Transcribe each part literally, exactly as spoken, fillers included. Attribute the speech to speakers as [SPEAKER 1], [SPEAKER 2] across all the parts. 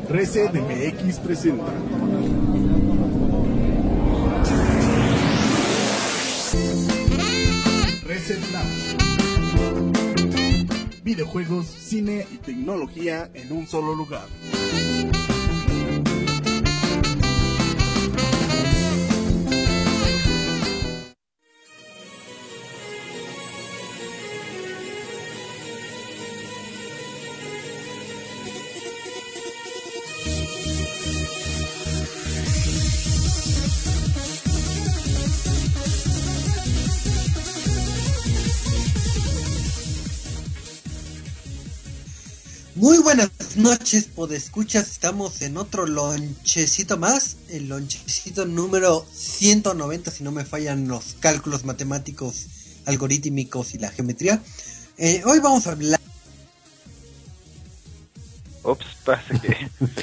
[SPEAKER 1] ResetMX presenta Reset Lab. Videojuegos, cine y tecnología en un solo lugar.
[SPEAKER 2] Muy buenas noches, podescuchas. Estamos en otro lonchecito más, el lonchecito número ciento noventa, si no me fallan los cálculos matemáticos, algorítmicos y la geometría. Eh, hoy vamos a hablar.
[SPEAKER 3] Ups, pasa que.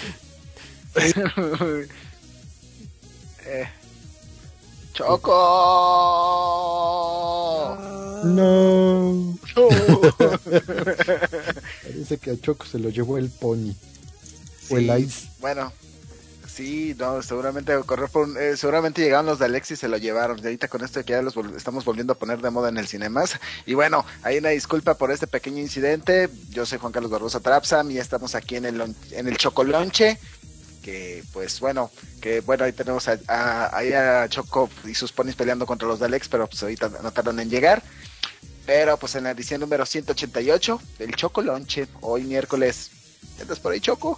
[SPEAKER 3] eh. ¡Choco!
[SPEAKER 4] No. Parece que a Choco se lo llevó el pony.
[SPEAKER 3] Sí,
[SPEAKER 4] o el ice.
[SPEAKER 3] Bueno, sí, no, seguramente correr por un, eh, seguramente llegaron los de Alexis y se lo llevaron. Y ahorita con esto que ya los vol- estamos volviendo a poner de moda en el Cinemas. Y bueno, hay una disculpa por este pequeño incidente. Yo soy Juan Carlos Barbosa Trapsam y ya estamos aquí en el lon- en el Chocolonche. Que pues bueno, que bueno, ahí tenemos a, a, ahí a Choco y sus ponis peleando contra los de Alex, pero pues ahorita no tardan en llegar. Pero pues en la edición número ciento ochenta y ocho del Choco Lonche, hoy miércoles. ¿Estás por ahí, Choco?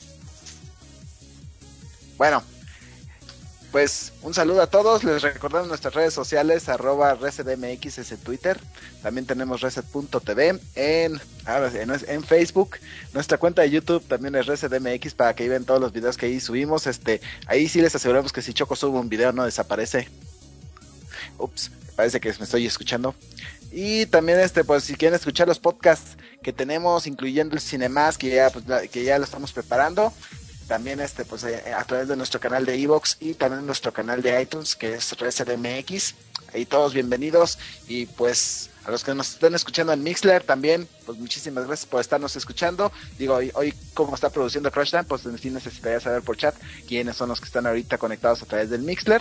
[SPEAKER 3] Bueno, pues un saludo a todos. Les recordamos nuestras redes sociales, arroba ResetMX en Twitter. También tenemos Reset punto T V en, en, en Facebook. Nuestra cuenta de YouTube también es ResetMX para que vean todos los videos que ahí subimos. Este, ahí sí les aseguramos que si Choco sube un video no desaparece. Ups, parece que me estoy escuchando. Y también este, pues si quieren escuchar los podcasts que tenemos, incluyendo el Cinemas, que ya, pues, que ya lo estamos preparando. También este, pues a través de nuestro canal de iVoox y también nuestro canal de iTunes, que es ResetMX. Ahí todos bienvenidos. Y pues a los que nos están escuchando en Mixler también, pues muchísimas gracias por estarnos escuchando. Digo, hoy, hoy como está produciendo Crashdown, pues en fin necesitaría saber por chat quiénes son los que están ahorita conectados a través del Mixler.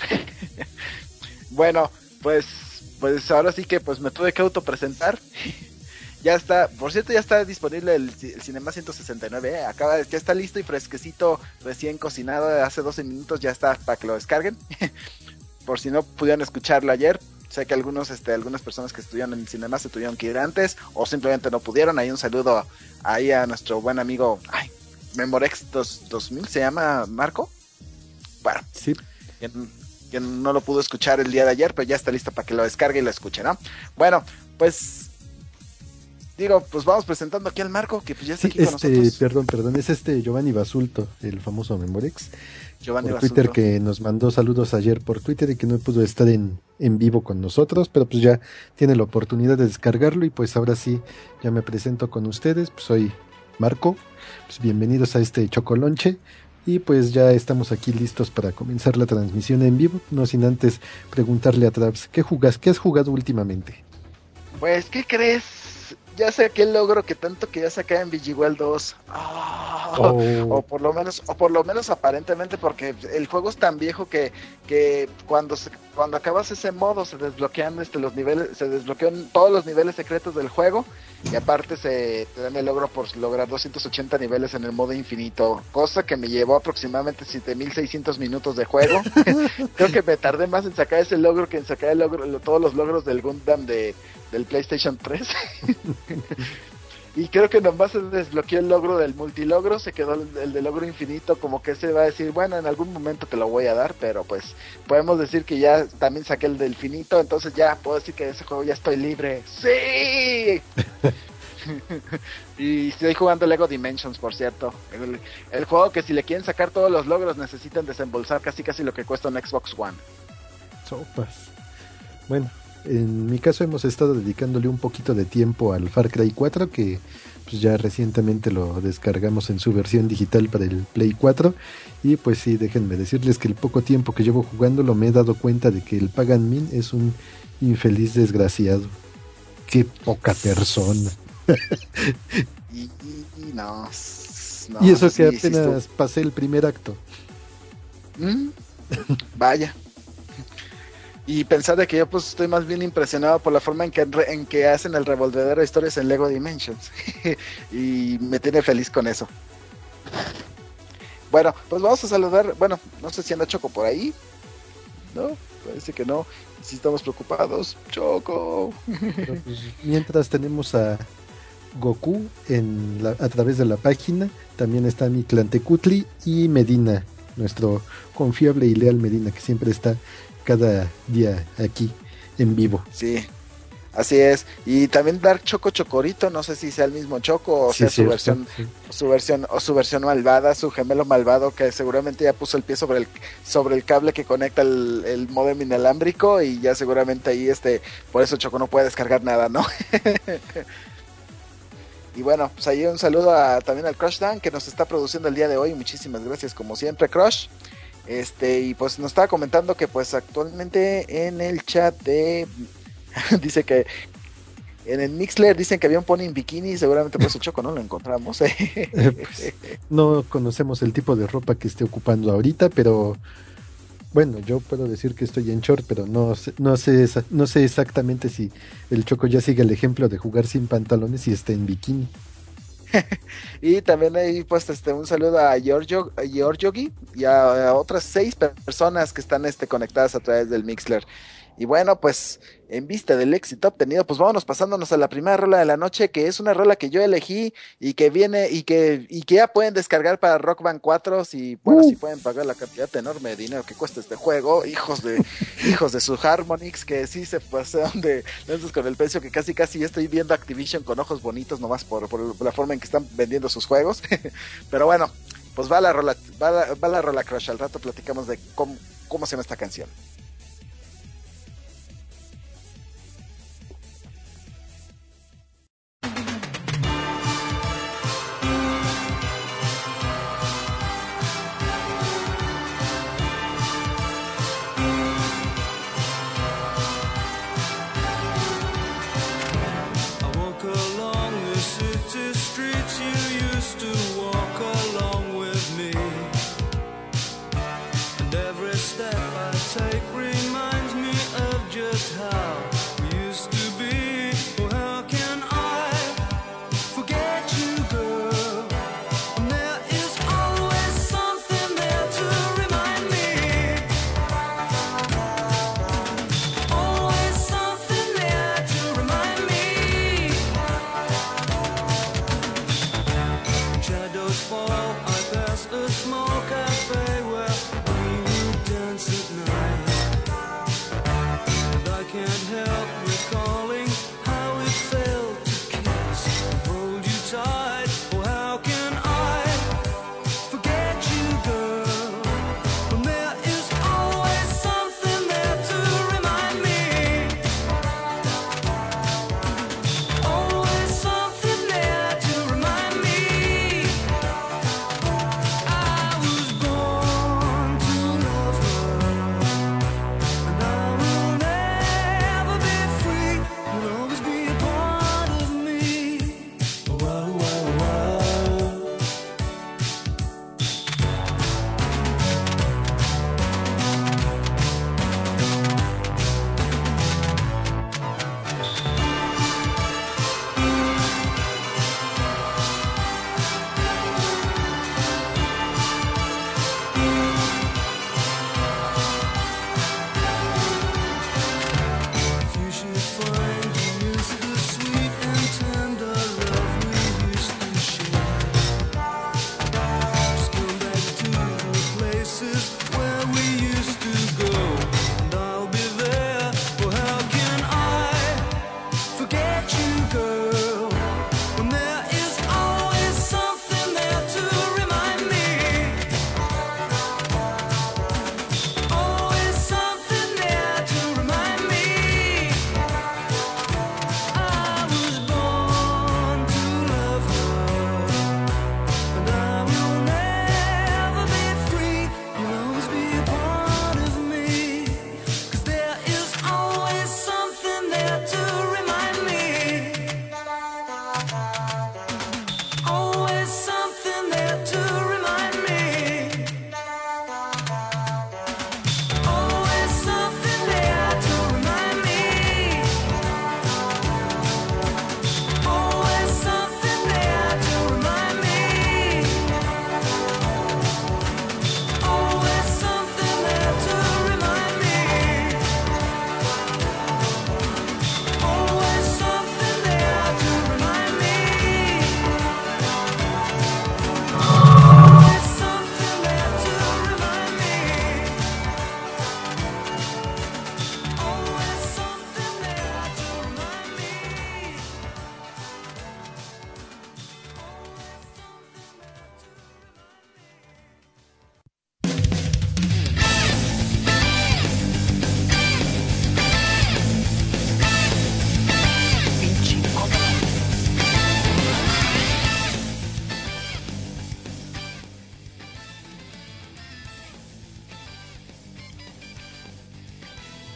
[SPEAKER 3] Bueno, pues, pues ahora sí que pues me tuve que autopresentar. Ya está, por cierto, ya está disponible el, el Cinema ciento sesenta y nueve, ¿eh? Acaba, ya está listo y fresquecito, recién cocinado, hace doce minutos ya está para que lo descarguen. Por si no pudieron escucharlo ayer, sé que algunos, este, algunas personas que estudiaron en el Cinema se tuvieron que ir antes, o simplemente no pudieron. Ahí un saludo ahí a nuestro buen amigo, ay, Memorex dos mil, ¿se llama Marco? Bueno,
[SPEAKER 4] sí.
[SPEAKER 3] Que, que no lo pudo escuchar el día de ayer, pero ya está listo para que lo descargue y lo escuche, ¿no? Bueno, pues... Digo, pues vamos presentando aquí al Marco, que pues ya está
[SPEAKER 4] Sí,
[SPEAKER 3] aquí con
[SPEAKER 4] este,
[SPEAKER 3] nosotros.
[SPEAKER 4] perdón, perdón, es este Giovanni Basulto, el famoso Memorex.
[SPEAKER 3] Giovanni
[SPEAKER 4] por
[SPEAKER 3] Basulto.
[SPEAKER 4] Twitter, que nos mandó saludos ayer por Twitter y que no pudo estar en, en vivo con nosotros, pero pues ya tiene la oportunidad de descargarlo y pues ahora sí, ya me presento con ustedes, pues soy Marco, pues bienvenidos a este Chocolonche y pues ya estamos aquí listos para comenzar la transmisión en vivo, no sin antes preguntarle a Traps, ¿qué jugas, qué has jugado últimamente?
[SPEAKER 3] Pues, ¿qué crees? Ya saqué el logro que tanto quería sacar en V G Well dos. Oh, oh. O por lo menos, o por lo menos aparentemente, porque el juego es tan viejo que, que cuando se, cuando acabas ese modo se desbloquean este los niveles, se desbloquean todos los niveles secretos del juego, y aparte se te dan el logro por lograr doscientos ochenta niveles en el modo infinito, cosa que me llevó aproximadamente siete mil seiscientos minutos de juego. Creo que me tardé más en sacar ese logro que en sacar el logro, todos los logros del Gundam de del PlayStation tres. Y creo que nomás se desbloqueó el logro del multilogro, se quedó el, el del logro infinito, como que se va a decir, bueno, en algún momento te lo voy a dar, pero pues podemos decir que ya también saqué el del finito, entonces ya puedo decir que de ese juego ya estoy libre. ¡Sí! Y estoy jugando Lego Dimensions, por cierto, el, el juego que si le quieren sacar todos los logros necesitan desembolsar casi casi lo que cuesta un Xbox One.
[SPEAKER 4] Sopas. Bueno, en mi caso hemos estado dedicándole un poquito de tiempo al Far Cry cuatro, que pues ya recientemente lo descargamos en su versión digital para el Play cuatro, y pues sí, déjenme decirles que el poco tiempo que llevo jugándolo me he dado cuenta de que el Pagan Min es un infeliz desgraciado. Qué poca persona.
[SPEAKER 3] y, y, y no pues no.
[SPEAKER 4] Y eso
[SPEAKER 3] sí,
[SPEAKER 4] que
[SPEAKER 3] sí
[SPEAKER 4] apenas
[SPEAKER 3] estuvo-
[SPEAKER 4] pasé el primer acto.
[SPEAKER 3] ¿Mm? Vaya. Y pensar de que yo pues estoy más bien impresionado por la forma en que, re- en que hacen el revolvedero de historias en Lego Dimensions. Y me tiene feliz con eso. Bueno, pues vamos a saludar. Bueno, no sé si anda Choco por ahí. No, parece que no. Si estamos preocupados. Choco.
[SPEAKER 4] Pero, pues, mientras tenemos a Goku en la- a través de la página, también está Mictlantecutli y Medina, nuestro confiable y leal Medina, que siempre está cada día aquí en vivo.
[SPEAKER 3] Sí, así es. Y también dar Choco Chocorito, no sé si sea el mismo Choco o
[SPEAKER 4] Sí,
[SPEAKER 3] sea su
[SPEAKER 4] cierto,
[SPEAKER 3] versión,
[SPEAKER 4] sí.
[SPEAKER 3] su versión, o su versión malvada, su gemelo malvado, que seguramente ya puso el pie sobre el, sobre el cable que conecta el, el módem inalámbrico, y ya seguramente ahí este, por eso Choco no puede descargar nada, ¿no? Y bueno, pues ahí un saludo a, también al Crush Dan, que nos está produciendo el día de hoy. Muchísimas gracias, como siempre, Crush. Este, y pues nos estaba comentando que pues actualmente en el chat de dice que en el Mixler dicen que había un pony en bikini, seguramente por eso Choco no lo encontramos.
[SPEAKER 4] Eh, pues, no conocemos el tipo de ropa que esté ocupando ahorita, pero bueno, yo puedo decir que estoy en short, pero no sé, no sé, esa- no sé exactamente si el Choco ya sigue el ejemplo de jugar sin pantalones y está en bikini.
[SPEAKER 3] Y también ahí pues este un saludo a Giorgio, a Giorgiogi y a, a otras seis personas que están este, conectadas a través del Mixler. Y bueno, pues en vista del éxito obtenido, pues vámonos pasándonos a la primera rola de la noche, que es una rola que yo elegí y que viene y que, y que ya pueden descargar para Rock Band cuatro, si, bueno,
[SPEAKER 4] Uh.
[SPEAKER 3] si pueden pagar la cantidad enorme de dinero que cuesta este juego, hijos de, hijos de su Harmonix, que sí se pasaron de lentos con el precio, que casi casi ya estoy viendo Activision con ojos bonitos nomás por, por la forma en que están vendiendo sus juegos. Pero bueno, pues va la rola, va la, va la rola Crush, al rato platicamos de cómo, cómo se llama esta canción.
[SPEAKER 5] I walk along the city streets you used to walk along with me, and every step I take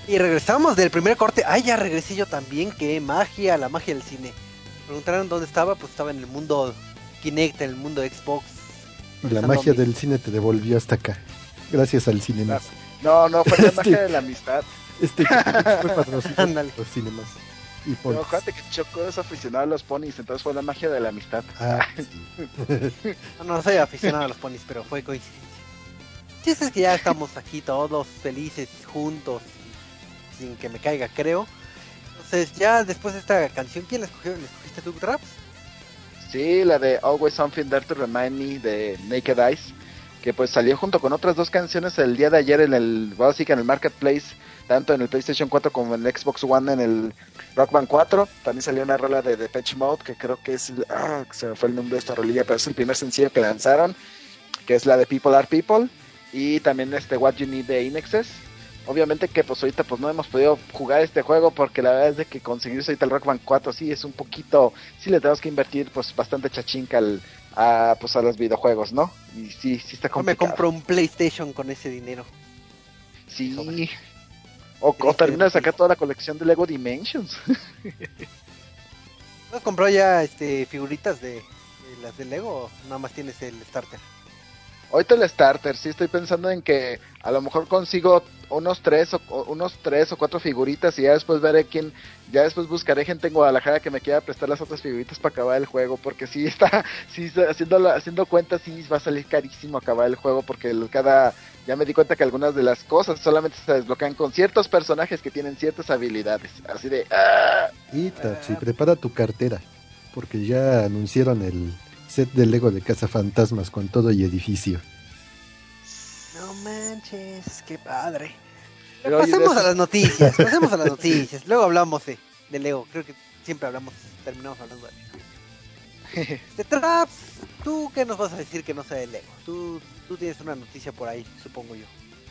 [SPEAKER 2] Y regresamos del primer corte. Ay, ya regresé yo también. Qué magia, la magia del cine. Preguntaron dónde estaba, pues estaba en el mundo Kinect, en el mundo Xbox.
[SPEAKER 4] La magia del cine te devolvió hasta acá. Gracias al Cinemas.
[SPEAKER 3] No, no, fue la
[SPEAKER 4] Este-
[SPEAKER 3] magia de la amistad.
[SPEAKER 4] Este Chiquitix fue patrocinado
[SPEAKER 2] Ándale.
[SPEAKER 4] por los Cinemas. Y
[SPEAKER 3] No,
[SPEAKER 4] por...
[SPEAKER 3] acuérdate que Choco es aficionado a los ponis, entonces fue la magia de la amistad.
[SPEAKER 4] Ah, sí.
[SPEAKER 2] No, no soy aficionado a los ponis, pero fue coincidencia. Sí, es que ya estamos aquí todos felices, juntos, sin que me caiga, creo. Entonces, ya después de esta canción, ¿quién la escogió? ¿La escogiste tú, Traps?
[SPEAKER 3] Sí, la de Always Something There to Remind Me de Naked Eyes, que pues salió junto con otras dos canciones el día de ayer en el, bueno, sí que en el Marketplace, tanto en el PlayStation cuatro como en el Xbox One en el Rock Band cuatro. También salió una rola de Depeche Mode, que creo que es, ah, se me fue el nombre de esta rolilla, pero es el primer sencillo que lanzaron, que es la de People Are People, y también este What You Need de Inexes. Obviamente que pues ahorita pues no hemos podido jugar este juego porque la verdad es de que conseguirse ahorita el Rock Band cuatro sí es un poquito, sí le tenemos que invertir pues bastante chachinca al, a, pues a los videojuegos, ¿no? Y sí, sí está
[SPEAKER 2] No me
[SPEAKER 3] complicado.
[SPEAKER 2] compro un PlayStation con ese dinero.
[SPEAKER 3] Sí.
[SPEAKER 2] sobre.
[SPEAKER 3] O, o
[SPEAKER 2] Triste,
[SPEAKER 3] termina de sacar
[SPEAKER 2] triste.
[SPEAKER 3] toda la colección de Lego Dimensions.
[SPEAKER 2] ¿No has comprado ya este figuritas de, de las de Lego o nada más tienes el starter?
[SPEAKER 3] Ahorita el starter, sí estoy pensando en que a lo mejor consigo unos tres o, o unos tres o cuatro figuritas y ya después veré quién, ya después buscaré gente en Guadalajara que me quiera prestar las otras figuritas para acabar el juego, porque sí está, sí haciendo la- haciendo cuentas sí va a salir carísimo acabar el juego porque el- cada, ya me di cuenta que algunas de las cosas solamente se desbloquean con ciertos personajes que tienen ciertas habilidades, así de ¡ah!
[SPEAKER 4] Y Tapsi, prepara tu cartera, porque ya anunciaron el set de Lego de Cazafantasmas con todo y edificio.
[SPEAKER 2] No manches, qué padre.
[SPEAKER 3] Pero, oye,
[SPEAKER 2] pasemos
[SPEAKER 3] de
[SPEAKER 2] a
[SPEAKER 3] eso-
[SPEAKER 2] las noticias, pasemos a las noticias. Luego hablamos de, de Lego. Creo que siempre hablamos, terminamos hablando de Lego. De Traps, ¿tú qué nos vas a decir que no sea de Lego? Tú, tú tienes una noticia por ahí, supongo yo.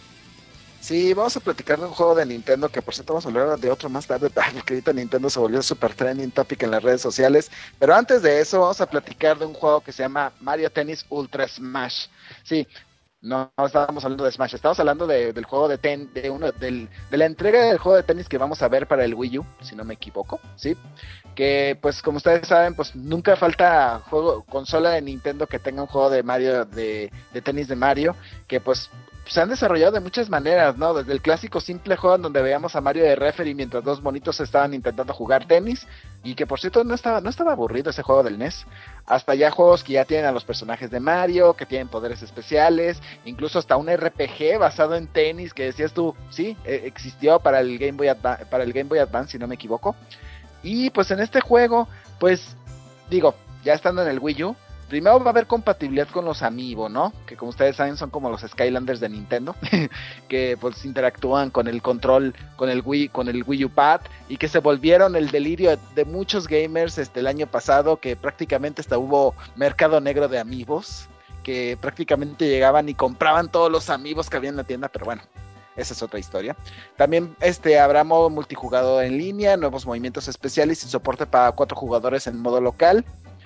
[SPEAKER 3] Sí, vamos a platicar de un juego de Nintendo que por cierto vamos a hablar de otro más tarde, porque ahorita Nintendo se volvió super trending topic en las redes sociales, pero antes de eso vamos a platicar de un juego que se llama Mario Tennis Ultra Smash. Sí, no, no estábamos hablando de Smash, estamos hablando de, del juego de ten, de uno, del, de la entrega del juego de tenis que vamos a ver para el Wii U, si no me equivoco, sí, que pues como ustedes saben, pues nunca falta juego, consola de Nintendo que tenga un juego de Mario, de, de tenis de Mario, que pues se han desarrollado de muchas maneras, ¿no? Desde el clásico simple juego en donde veíamos a Mario de referee mientras dos monitos estaban intentando jugar tenis, y que por cierto no estaba, no estaba aburrido ese juego del N E S, hasta ya juegos que ya tienen a los personajes de Mario, que tienen poderes especiales, incluso hasta un R P G basado en tenis, que decías tú, sí, eh, existió para el Game Boy Adva- para el Game Boy Advance, si no me equivoco. Y pues en este juego, pues, digo, ya estando en el Wii U, primero va a haber compatibilidad con los Amiibo, ¿no? Que como ustedes saben son como los Skylanders de Nintendo, que pues interactúan con el control, con el Wii, con el Wii U Pad, y que se volvieron el delirio de muchos gamers este el año pasado, que prácticamente hasta hubo mercado negro de Amiibos, que prácticamente llegaban y compraban todos los Amiibos que había en la tienda, pero bueno, esa es otra historia. También este habrá modo multijugador en línea, nuevos movimientos especiales y soporte para cuatro jugadores en modo local.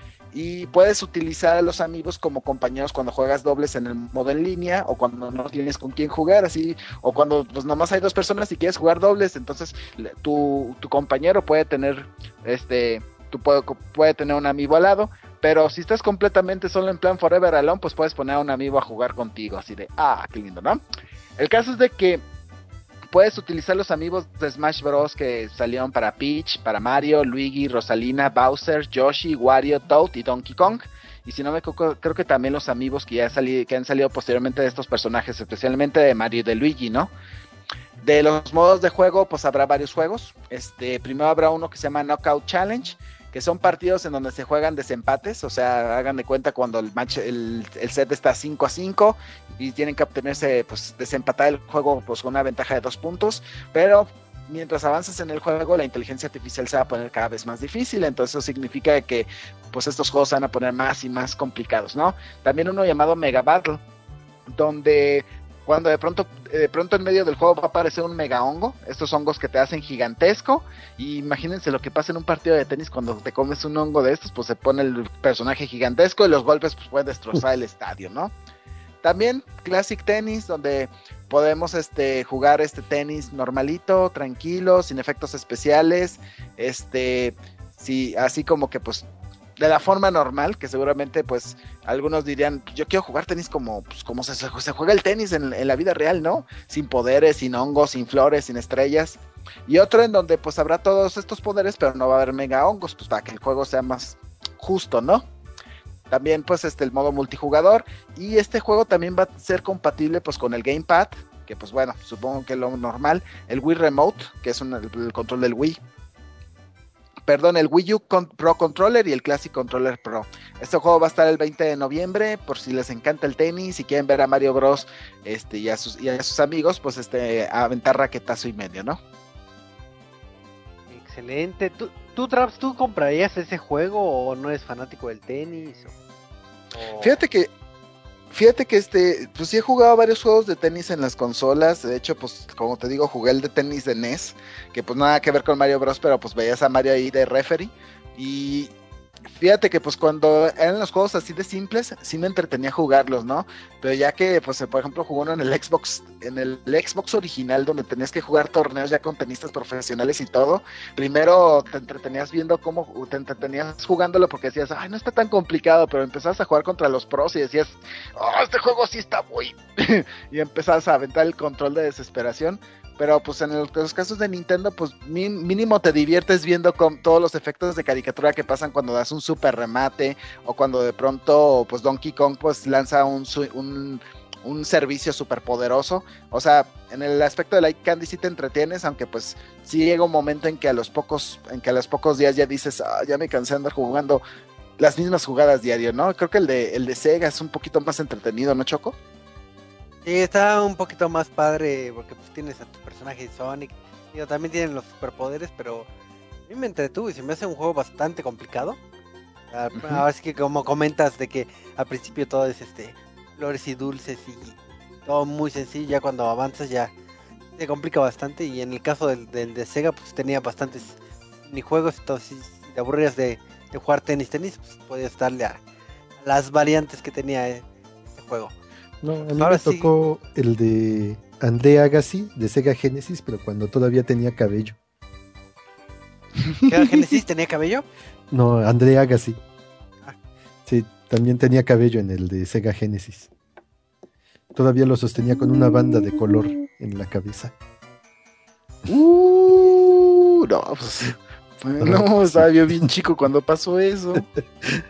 [SPEAKER 3] Y puedes utilizar a los amigos como compañeros cuando juegas dobles en el modo en línea, o cuando no tienes con quién jugar, así, o cuando pues nomás hay dos personas y quieres jugar dobles, entonces le- tu, tu compañero puede tener este, tu puede, puede tener un amigo al lado, pero si estás completamente solo en plan Forever Alone, pues puedes poner a un amigo a jugar contigo, así de, ah, qué lindo, ¿no? El caso es de que puedes utilizar los amigos de Smash Bros. Que salieron para Peach, para Mario, Luigi, Rosalina, Bowser, Yoshi, Wario, Toad y Donkey Kong. Y si no me equivoco, creo que también los amigos que ya sali- que han salido posteriormente de estos personajes, especialmente de Mario y de Luigi, ¿no? De los modos de juego, pues habrá varios juegos. Este, primero habrá uno que se llama Knockout Challenge, que son partidos en donde se juegan desempates, o sea, hagan de cuenta cuando el match, el, el set está cinco a cinco y tienen que obtenerse, pues, desempatar el juego pues con una ventaja de dos puntos, pero mientras avanzas en el juego, la inteligencia artificial se va a poner cada vez más difícil, entonces eso significa que, pues, estos juegos se van a poner más y más complicados, ¿no? También uno llamado Mega Battle, donde cuando de pronto, de pronto en medio del juego va a aparecer un mega hongo, estos hongos que te hacen gigantesco, y imagínense lo que pasa en un partido de tenis cuando te comes un hongo de estos, pues se pone el personaje gigantesco y los golpes pues pueden destrozar el estadio, ¿no? También Classic Tennis, donde podemos este, jugar este tenis normalito, tranquilo, sin efectos especiales, este, sí, así como que pues de la forma normal, que seguramente pues algunos dirían, yo quiero jugar tenis como, pues, como se, se juega el tenis en, en la vida real, ¿no? Sin poderes, sin hongos, sin flores, sin estrellas. Y otro en donde pues habrá todos estos poderes, pero no va a haber mega hongos, pues para que el juego sea más justo, ¿no? También pues este el modo multijugador, y este juego también va a ser compatible pues con el Gamepad, que pues bueno, supongo que lo normal, el Wii Remote, que es un, el, el control del Wii, perdón, el Wii U con, Pro Controller y el Classic Controller Pro. Este juego va a estar el veinte de noviembre, por si les encanta el tenis, si quieren ver a Mario Bros este, y, a sus, y a sus amigos, pues este, a aventar raquetazo y medio, ¿no?
[SPEAKER 6] Excelente. ¿Tú, tú, Traps, tú comprarías ese juego o no eres fanático del tenis? O, o...
[SPEAKER 3] Fíjate que Fíjate que este, pues sí he jugado varios juegos de tenis en las consolas. De hecho, pues como te digo, jugué el de tenis de N E S, que pues nada que ver con Mario Bros, pero pues veías a Mario ahí de referee. Y fíjate que pues cuando eran los juegos así de simples, sí me entretenía jugarlos, ¿no? Pero ya que, pues por ejemplo, jugó uno en el Xbox, en el, el Xbox original, donde tenías que jugar torneos ya con tenistas profesionales y todo, primero te entretenías viendo cómo, te entretenías jugándolo porque decías, ay, no está tan complicado, pero empezabas a jugar contra los pros y decías, oh, este juego sí está muy... y empezabas a aventar el control de desesperación. Pero pues en los casos de Nintendo, pues mínimo te diviertes viendo con todos los efectos de caricatura que pasan cuando das un super remate, o cuando de pronto pues Donkey Kong pues lanza un, un, un servicio super poderoso. O sea, en el aspecto de Light Candy sí te entretienes, aunque pues sí llega un momento en que a los pocos, en que a los pocos días ya dices, ah, ya me cansé de andar jugando las mismas jugadas diario, ¿no? Creo que el de, el de Sega es un poquito más entretenido, ¿no, Choco?
[SPEAKER 6] Sí, está un poquito más padre porque pues tienes a tu personaje Sonic, digo, también tienen los superpoderes, pero a mí me entretuvo y se me hace un juego bastante complicado. Ah,
[SPEAKER 3] Ujú.
[SPEAKER 6] Así que como comentas de que al principio todo es este flores y dulces y todo muy sencillo, ya cuando avanzas ya se complica bastante, y en el caso del, del de Sega pues tenía bastantes minijuegos, entonces si te aburrías de, de jugar tenis tenis, pues podías darle a, a las variantes que tenía este juego.
[SPEAKER 4] No, a mí
[SPEAKER 6] Ahora
[SPEAKER 4] me tocó el de André Agassi de Sega Genesis, pero cuando todavía tenía cabello.
[SPEAKER 6] ¿Sega Genesis tenía cabello?
[SPEAKER 4] No, André Agassi.
[SPEAKER 6] Ah.
[SPEAKER 4] Sí, también tenía cabello en el de Sega Genesis. Todavía lo sostenía con una banda de color en la cabeza.
[SPEAKER 3] Uh, no, pues,
[SPEAKER 4] No,
[SPEAKER 3] no,
[SPEAKER 4] sí.
[SPEAKER 3] estaba yo bien chico cuando pasó eso.
[SPEAKER 6] Pues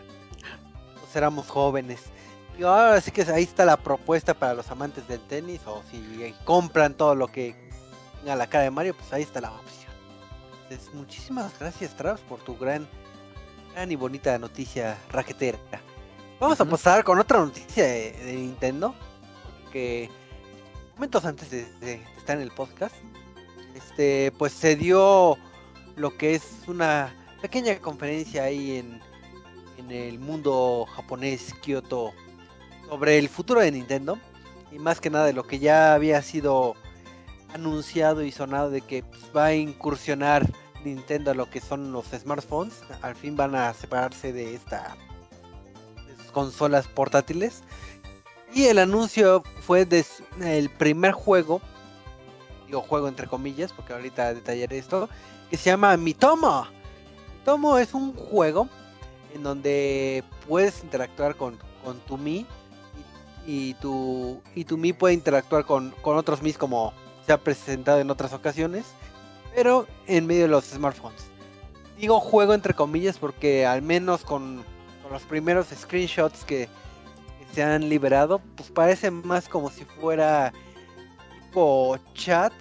[SPEAKER 6] éramos jóvenes. Y ahora sí que ahí está la propuesta para los amantes del tenis, o si compran todo lo que tenga la cara de Mario, pues ahí está la opción. Entonces, muchísimas gracias, Traps, por tu gran, gran y bonita noticia raquetera. Vamos
[SPEAKER 3] Ujú.
[SPEAKER 6] a pasar con otra noticia de, de Nintendo, que momentos antes de, de estar en el podcast, este, pues se dio lo que es una pequeña conferencia ahí en, en el mundo japonés, Kyoto, sobre el futuro de Nintendo, y más que nada de lo que ya había sido anunciado y sonado de que pues, va a incursionar Nintendo a lo que son los smartphones. Al fin van a separarse de esta de sus consolas portátiles, y el anuncio fue de su- el primer juego, digo juego entre comillas porque ahorita detallaré esto, que se llama Mitomo. Mitomo es un juego en donde puedes interactuar con, con tu Mi, y, y tu y tu Mi puede interactuar con, con otros Mis, como se ha presentado en otras ocasiones, pero en medio de los smartphones. Digo juego entre comillas porque al menos con, con los primeros screenshots que, que se han liberado, pues parece más como si fuera tipo chat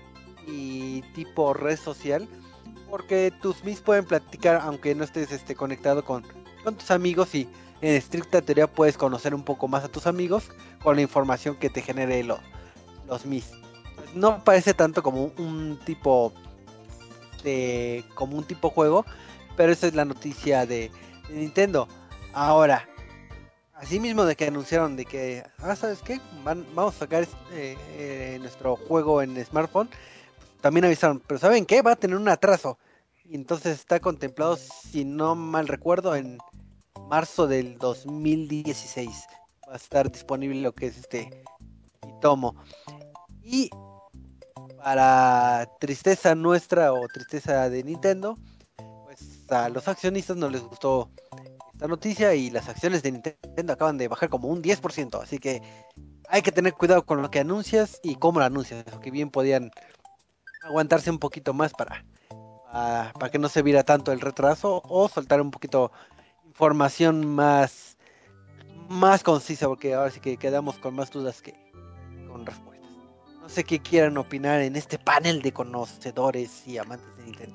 [SPEAKER 6] y tipo red social, porque tus Mis pueden platicar aunque no estés este, conectado con, con tus amigos, y en estricta teoría puedes conocer un poco más a tus amigos con la información que te genere lo- los Mis. No parece tanto como un, un tipo de como un tipo juego, pero esa es la noticia de, de Nintendo. Ahora, así mismo de que anunciaron de que, ah, ¿sabes qué? Van, vamos a sacar eh, eh, nuestro juego en smartphone. También avisaron, pero ¿saben qué? Va a tener un atraso. Y entonces está contemplado, si no mal recuerdo, en marzo del dos mil dieciséis. Va a estar disponible lo que es este Mitomo. Y para tristeza nuestra o tristeza de Nintendo, pues a los accionistas no les gustó esta noticia y las acciones de Nintendo acaban de bajar como un diez por ciento. Así que hay que tener cuidado con lo que anuncias y cómo lo anuncias, que bien podían aguantarse un poquito más para, para, para que no se viera tanto el retraso o soltar un poquito información más, más concisa, porque ahora sí que quedamos con más dudas que con respuestas. No sé qué quieran opinar en este panel de conocedores y amantes de Nintendo.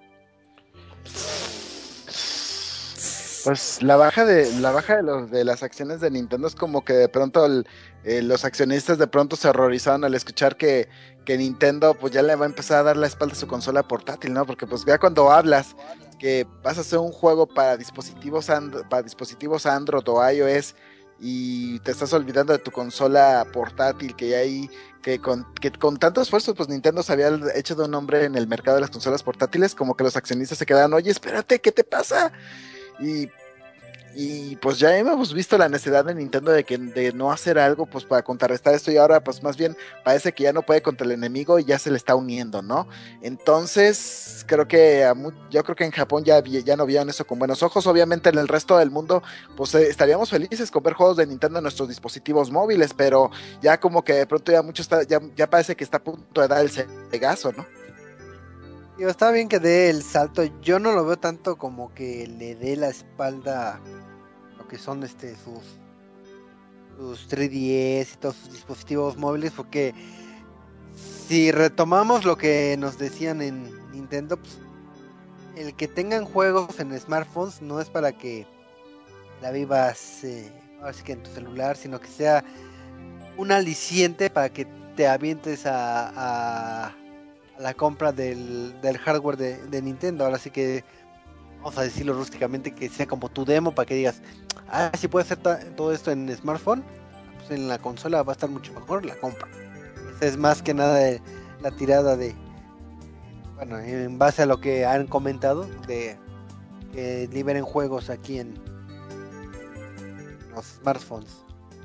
[SPEAKER 3] Pues la baja de la baja de, los, de las acciones de Nintendo es como que de pronto el, eh, los accionistas de pronto se horrorizaron al escuchar que, que Nintendo pues ya le va a empezar a dar la espalda a su consola portátil, ¿no? Porque pues ya cuando hablas que vas a hacer un juego para dispositivos and, para dispositivos Android o iOS y te estás olvidando de tu consola portátil que ya hay que con, que con tanto esfuerzo pues Nintendo se había hecho de un nombre en el mercado de las consolas portátiles, como que los accionistas se quedaron, oye, espérate, ¿qué te pasa? Y, y pues ya hemos visto la necesidad de Nintendo de que de no hacer algo pues para contrarrestar esto, y ahora pues más bien parece que ya no puede contra el enemigo y ya se le está uniendo, ¿no? Entonces creo que a mu- yo creo que en Japón ya, vi- ya no vieron eso con buenos ojos. Obviamente en el resto del mundo pues eh, estaríamos felices con ver juegos de Nintendo en nuestros dispositivos móviles, pero ya como que de pronto ya mucho está, ya, ya parece que está a punto de dar el cegazo, ¿no?
[SPEAKER 6] Digo, está bien que dé el salto. Yo no lo veo tanto como que le dé la espalda a lo que son este sus sus tres D S y todos sus dispositivos móviles, porque si retomamos lo que nos decían en Nintendo, pues, el que tengan juegos en smartphones no es para que la vivas eh, ahora sí que en tu celular, sino que sea un aliciente para que te avientes a, a, a la compra del, del hardware de, de Nintendo. Ahora sí que vamos a decirlo rústicamente, que sea como tu demo para que digas, ah, si puedo hacer ta- todo esto en smartphone, pues en la consola va a estar mucho mejor, la compra. Esa es más que nada de, la tirada de, bueno, en base a lo que han comentado, de que liberen juegos aquí en los smartphones.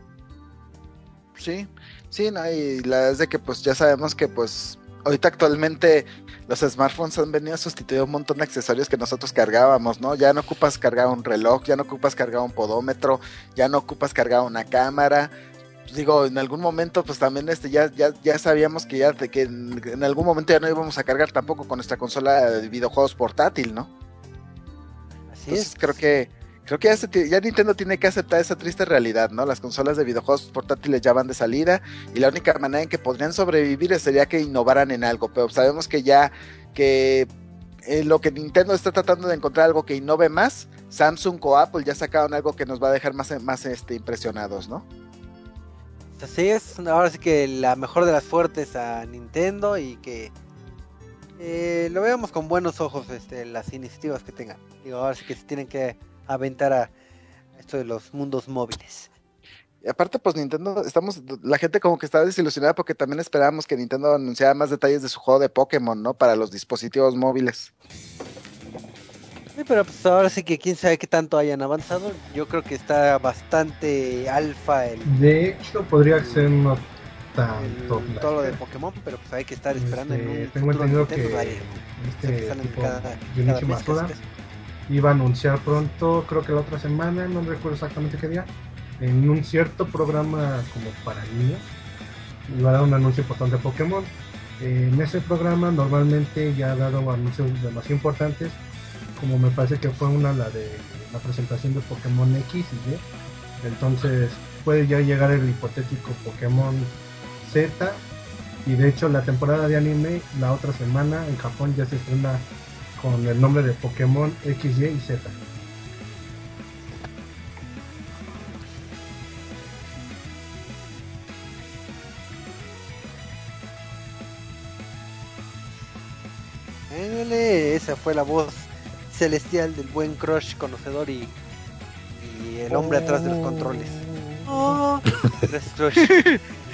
[SPEAKER 3] Sí, sí, no, y la verdad es de que pues ya sabemos que pues ahorita actualmente los smartphones han venido a sustituir un montón de accesorios que nosotros cargábamos, ¿no? Ya no ocupas cargar un reloj, ya no ocupas cargar un podómetro, ya no ocupas cargar una cámara. Pues digo, en algún momento pues también este ya ya ya sabíamos que ya que en, en algún momento ya no íbamos a cargar tampoco con nuestra consola de videojuegos portátil, ¿no?
[SPEAKER 6] Así
[SPEAKER 3] Entonces
[SPEAKER 6] es.
[SPEAKER 3] creo que creo que ya, se ti- ya Nintendo tiene que aceptar esa triste realidad, ¿no? Las consolas de videojuegos portátiles ya van de salida y la única manera en que podrían sobrevivir sería que innovaran en algo, pero sabemos que ya que eh, lo que Nintendo está tratando de encontrar algo que innove más, Samsung o Apple ya sacaron algo que nos va a dejar más, más este, impresionados, ¿no?
[SPEAKER 6] Así es, ahora sí que la mejor de las fuertes a Nintendo y que eh, lo veamos con buenos ojos este, las iniciativas que tengan. Digo, ahora sí que se tienen que aventar a esto de los mundos móviles.
[SPEAKER 3] Y aparte, pues Nintendo, estamos, la gente como que está desilusionada porque también esperábamos que Nintendo anunciara más detalles de su juego de Pokémon, ¿no? Para los dispositivos móviles.
[SPEAKER 6] Sí, pero pues ahora sí que quién sabe qué tanto hayan avanzado. Yo creo que está bastante alfa el,
[SPEAKER 7] De hecho, podría ser no tanto.
[SPEAKER 6] el- todo lo de Pokémon, pero pues hay que estar esperando
[SPEAKER 7] Este,
[SPEAKER 6] en un
[SPEAKER 7] tengo
[SPEAKER 6] futuro
[SPEAKER 7] entendido
[SPEAKER 6] Nintendo
[SPEAKER 7] que
[SPEAKER 6] Direct.
[SPEAKER 7] este
[SPEAKER 6] Que salen
[SPEAKER 7] tipo,
[SPEAKER 6] cada- cada
[SPEAKER 7] Junichi
[SPEAKER 6] mes,
[SPEAKER 7] Masuda,
[SPEAKER 6] casi, casi.
[SPEAKER 7] iba a anunciar pronto, creo que la otra semana, no recuerdo exactamente qué día, en un cierto programa como para niños, iba a dar un anuncio importante de Pokémon. En ese programa normalmente ya ha dado anuncios demasiado importantes, como me parece que fue una la de la presentación de Pokémon X y Y. Entonces puede ya llegar el hipotético Pokémon Z, y de hecho la temporada de anime la otra semana en Japón ya se estrena con el nombre de Pokémon X, Y y Z.
[SPEAKER 6] Ándale, esa fue la voz celestial del buen Crush conocedor y, y el hombre atrás de los controles. Oh, gracias, Crush.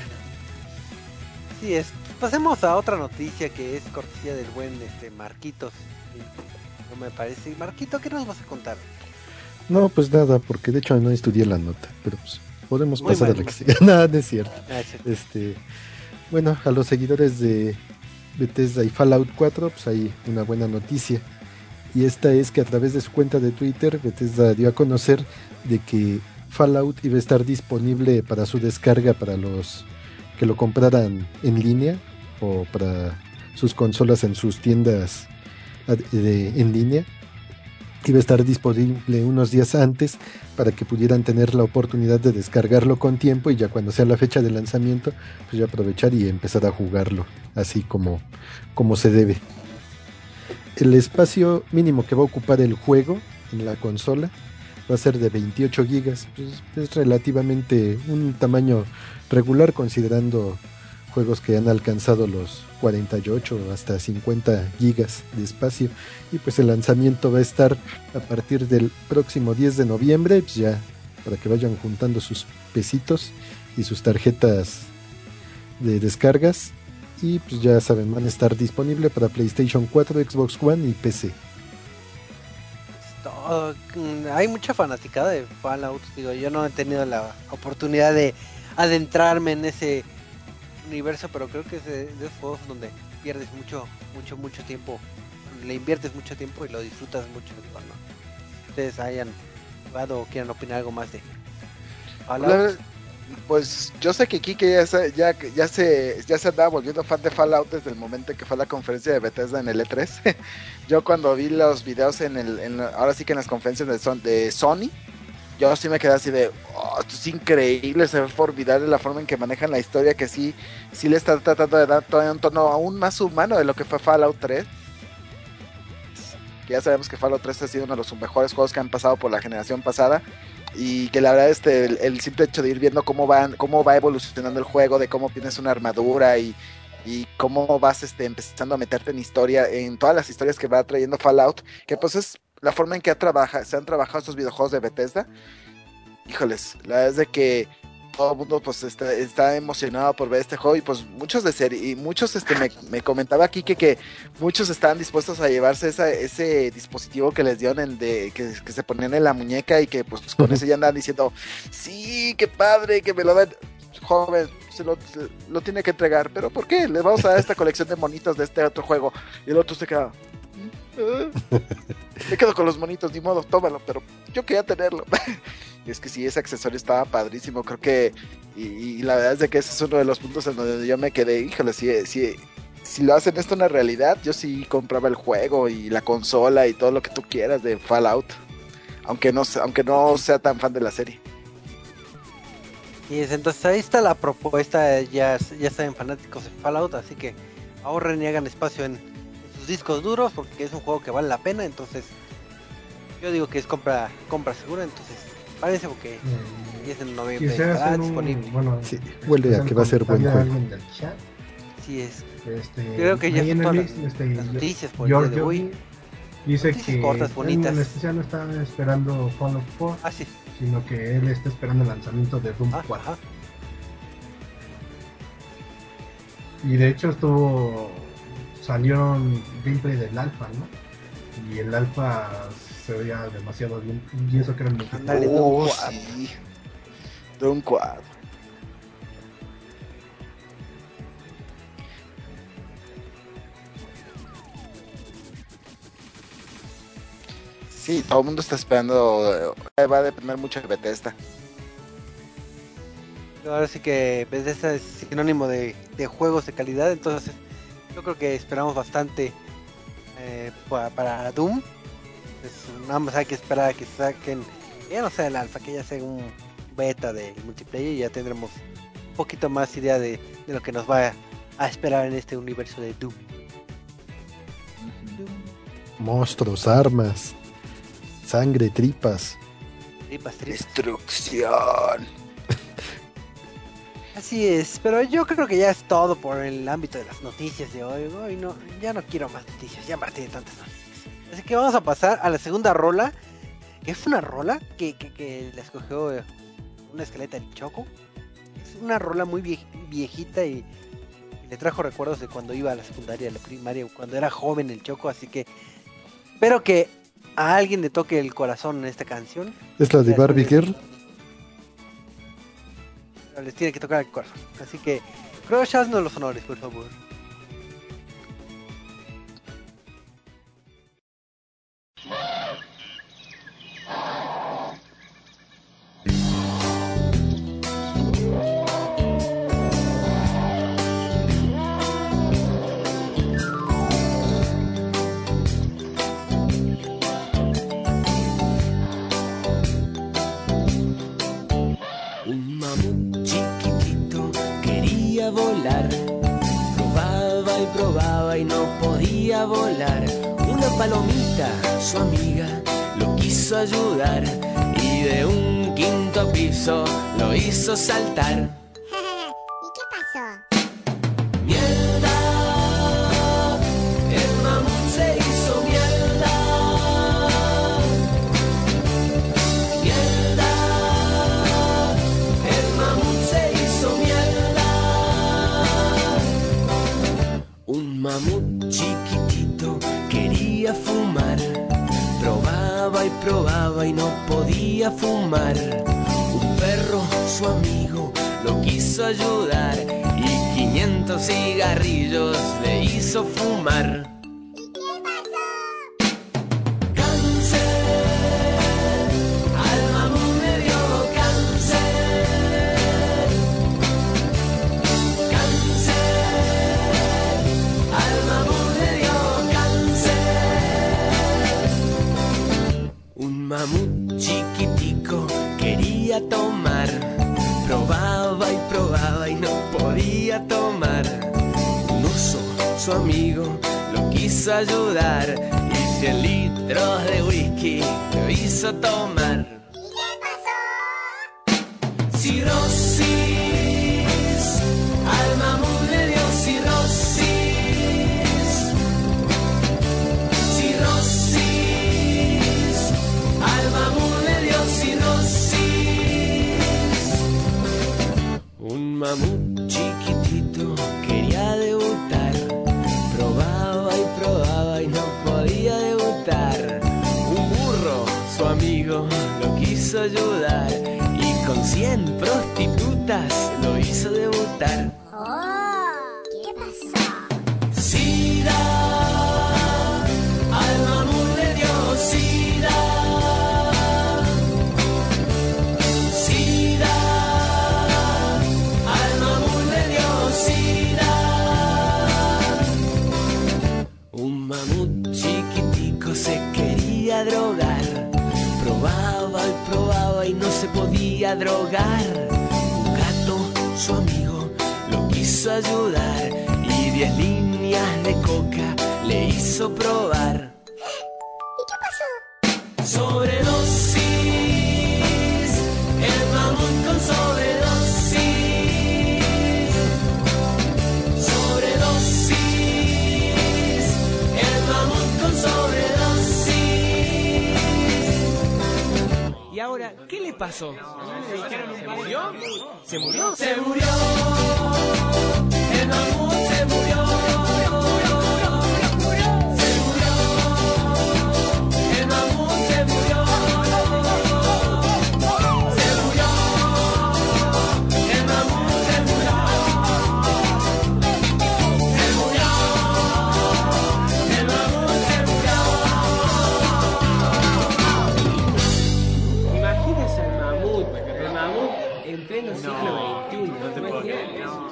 [SPEAKER 6] Sí, es. Pasemos a otra noticia que es cortesía del buen este Marquitos. No me parece. Marquito, ¿qué nos vas a contar?
[SPEAKER 4] No, pues nada, porque de hecho no estudié la nota, pero pues podemos
[SPEAKER 6] Muy
[SPEAKER 4] pasar
[SPEAKER 6] mal.
[SPEAKER 4] a la que sigue. Nada, no es cierto.
[SPEAKER 6] Ah, es cierto.
[SPEAKER 4] Este, bueno, a los seguidores de Bethesda y Fallout cuatro, pues hay una buena noticia. Y esta es que a través de su cuenta de Twitter, Bethesda dio a conocer de que Fallout iba a estar disponible para su descarga para los que lo compraran en línea o para sus consolas en sus tiendas de, en línea. Iba a estar disponible unos días antes para que pudieran tener la oportunidad de descargarlo con tiempo y ya cuando sea la fecha de lanzamiento, pues ya aprovechar y empezar a jugarlo así como, como se debe. El espacio mínimo que va a ocupar el juego en la consola va a ser de veintiocho gigas, pues es relativamente un tamaño regular considerando juegos que han alcanzado los cuarenta y ocho hasta cincuenta gigas de espacio, y pues el lanzamiento va a estar a partir del próximo diez de noviembre, pues ya para que vayan juntando sus pesitos y sus tarjetas de descargas, y pues ya saben, van a estar disponibles para PlayStation cuatro, Xbox One y P C.
[SPEAKER 6] Todo- mm, hay mucha fanaticada de Fallout, digo, yo no he tenido la oportunidad de adentrarme en ese universo, pero creo que es de, de esos juegos donde pierdes mucho, mucho, mucho tiempo, le inviertes mucho tiempo y lo disfrutas mucho. Digo, ¿no? Ustedes hayan jugado o quieran opinar algo más de Fallout.
[SPEAKER 3] La- Pues yo sé que Kike ya se, ya, ya se ya se andaba volviendo fan de Fallout desde el momento en que fue a la conferencia de Bethesda en el E tres. Yo cuando vi los videos en el, en la- ahora sí que en las conferencias de, Son- de Sony, yo sí me quedé así de, oh, esto es increíble, se ve formidable la forma en que manejan la historia, que sí, sí le está tratando de dar todavía un tono aún más humano de lo que fue Fallout tres. Que ya sabemos que Fallout tres ha sido uno de los mejores juegos que han pasado por la generación pasada, y que la verdad este el, el simple hecho de ir viendo cómo van cómo va evolucionando el juego, de cómo tienes una armadura y, y cómo vas este empezando a meterte en historia, en todas las historias que va trayendo Fallout, que pues es la forma en que ha trabaja, se han trabajado estos videojuegos de Bethesda. Híjoles, la verdad es de que todo el mundo pues está, está emocionado por ver este juego, y pues muchos de ser y muchos este me, me comentaba aquí que, que muchos estaban dispuestos a llevarse esa, ese dispositivo que les dieron en de, que, que se ponían en la muñeca, y que pues con ese ya andaban diciendo, sí, qué padre, que me lo den. Joven, se lo, se lo tiene que entregar, pero ¿por qué? Les vamos a dar esta colección de monitos de este otro juego. Y el otro se queda, "Ah, me quedo con los monitos, ni modo, tómalo, pero yo quería tenerlo". Y es que sí, ese accesorio estaba padrísimo, creo que, y, y la verdad es de que ese es uno de los puntos en donde yo me quedé, híjole, si, si, si lo hacen esto una realidad, yo sí compraba el juego y la consola y todo lo que tú quieras de Fallout, aunque no, se- aunque no sea tan fan de la serie.
[SPEAKER 6] Y es, entonces ahí está la propuesta, ya, ya saben, fanáticos de Fallout, así que ahorren y hagan espacio en, en sus discos duros, porque es un juego que vale la pena. Entonces yo digo que es compra compra segura, entonces parece porque diez de noviembre
[SPEAKER 7] Quisiera
[SPEAKER 6] estará
[SPEAKER 7] hacer un,
[SPEAKER 6] disponible.
[SPEAKER 7] bueno,
[SPEAKER 4] Sí, huele a que va a ser buen
[SPEAKER 7] comentario
[SPEAKER 4] juego.
[SPEAKER 7] de alguien del chat.
[SPEAKER 6] Así es.
[SPEAKER 7] Este,
[SPEAKER 6] Creo que ya
[SPEAKER 7] ahí
[SPEAKER 6] son
[SPEAKER 7] en
[SPEAKER 6] todas
[SPEAKER 7] el
[SPEAKER 6] las,
[SPEAKER 7] list, este,
[SPEAKER 6] las noticias por el
[SPEAKER 7] George
[SPEAKER 6] día de hoy.
[SPEAKER 7] Yogi dice
[SPEAKER 6] Noticias
[SPEAKER 7] que
[SPEAKER 6] cortas, bonitas.
[SPEAKER 7] en especial no están esperando Fallout cuatro,
[SPEAKER 6] Ah, sí.
[SPEAKER 7] sino que él está esperando el lanzamiento de Doom
[SPEAKER 6] Ah,
[SPEAKER 7] cuatro.
[SPEAKER 6] ajá.
[SPEAKER 7] Y de hecho estuvo salieron gameplay del alfa, ¿no? Y el alfa se veía demasiado bien, y eso que era el multiplayer.
[SPEAKER 6] Ándale, Doom
[SPEAKER 3] Oh,
[SPEAKER 6] cuatro.
[SPEAKER 3] sí. Doom cuatro. Sí, todo el mundo está esperando. eh, Va a depender mucho de Bethesda.
[SPEAKER 6] Ahora sí que Bethesda es sinónimo de, de juegos de calidad, entonces yo creo que esperamos bastante eh, pa- para Doom. Pues, nada más hay que esperar a que saquen, ya no sea el alfa, que ya sea un beta de multiplayer, y ya tendremos un poquito más idea de, de lo que nos va a, a esperar en este universo de Doom.
[SPEAKER 4] Monstruos, armas, sangre, tripas.
[SPEAKER 6] Tripas, tripas.
[SPEAKER 3] Destrucción.
[SPEAKER 6] Así es, pero yo creo que ya es todo por el ámbito de las noticias de hoy. Hoy no, ya no quiero más noticias, ya partí de tantas noticias. Así que vamos a pasar a la segunda rola, que es una rola que, que, que la escogió eh, una esqueleta del Choco. Es una rola muy vie- viejita y, y le trajo recuerdos de cuando iba a la secundaria, a la primaria, cuando era joven el Choco. Así que espero que a alguien le toque el corazón en esta canción.
[SPEAKER 4] Es la de
[SPEAKER 6] Ya
[SPEAKER 4] Barbie
[SPEAKER 6] después
[SPEAKER 4] Girl.
[SPEAKER 6] pero les tiene que tocar el corazón. Así que, Crush, haznos los honores, por favor.
[SPEAKER 5] Un mamut chiquitito quería volar, probaba y probaba y no podía volar. Una palomita, su amiga, lo quiso ayudar y de un quinto piso lo hizo saltar.
[SPEAKER 8] ¿Y qué pasó?
[SPEAKER 5] Mierda, el mamut se hizo mierda. Mierda, el mamut se hizo mierda. Un mamut chiquitito quería fumar, probaba y probaba y no podía fumar. Un perro, su amigo, lo quiso ayudar y quinientos cigarrillos le hizo fumar.
[SPEAKER 8] ¿Y qué pasó?
[SPEAKER 5] Cáncer, al mamut le dio cáncer. Cáncer, al mamut le dio cáncer. Un mamut chiquitico quería tomar, probaba y probaba y no podía tomar. Un oso, su amigo, lo quiso ayudar y cien litros de whisky lo hizo tomar.
[SPEAKER 8] ¿Y qué pasó?
[SPEAKER 5] Cirrosis, al mamut le dio cirrosis. Cirrosis, al mamut le dio cirrosis. Un mamut chiquitito quería debutar, probaba y probaba y no podía debutar. Un burro, su amigo, lo quiso ayudar y con cien prostitutas lo hizo debutar.
[SPEAKER 8] Oh, ¿qué pasó?
[SPEAKER 5] Sida, al mamut le dio sida. Sida, al mamut le dio sida. Un mamut chiquitico se quería drogar, probaba y probaba y no se podía drogar. Un gato, su amigo, lo quiso ayudar y diez líneas de coca le hizo probar.
[SPEAKER 8] ¿Y qué pasó?
[SPEAKER 5] Sobredosis, el mamut con sobredosis. Sobredosis, el mamut con sobredosis. ¿Y ahora qué le pasó? ¿Se murió? ¿Se murió? Se murió. El mamut se murió. Se murió. El mamut se murió. Se murió. El mamut se murió. Se murió. El mamut se murió. Imagínese el mamut, el mamut en pleno siglo veintiuno. No te puedo creer.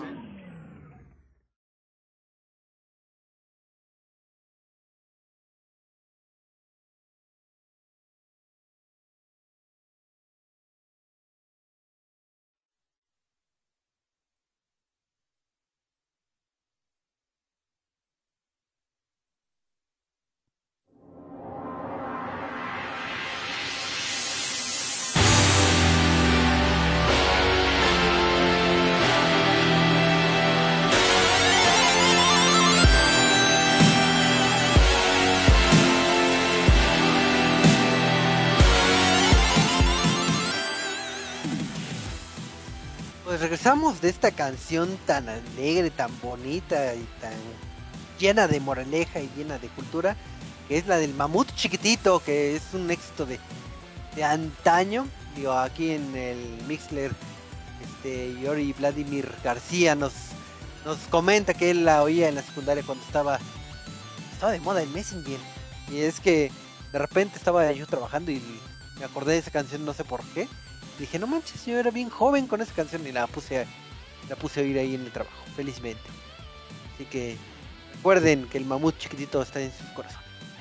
[SPEAKER 6] Pues regresamos de esta canción tan alegre, tan bonita y tan llena de moraleja y llena de cultura, que es la del mamut chiquitito, que es un éxito de, de antaño. Digo, aquí en el Mixler este Yori Vladimir García nos nos comenta que él la oía en la secundaria cuando estaba estaba de moda el Messenger. Y es que de repente estaba yo trabajando y me acordé de esa canción, no sé por qué. Y dije, no manches, yo era bien joven con esa canción y la puse a, la puse a oír ahí en el trabajo, felizmente. Así que recuerden que el mamut chiquitito está en sus corazones.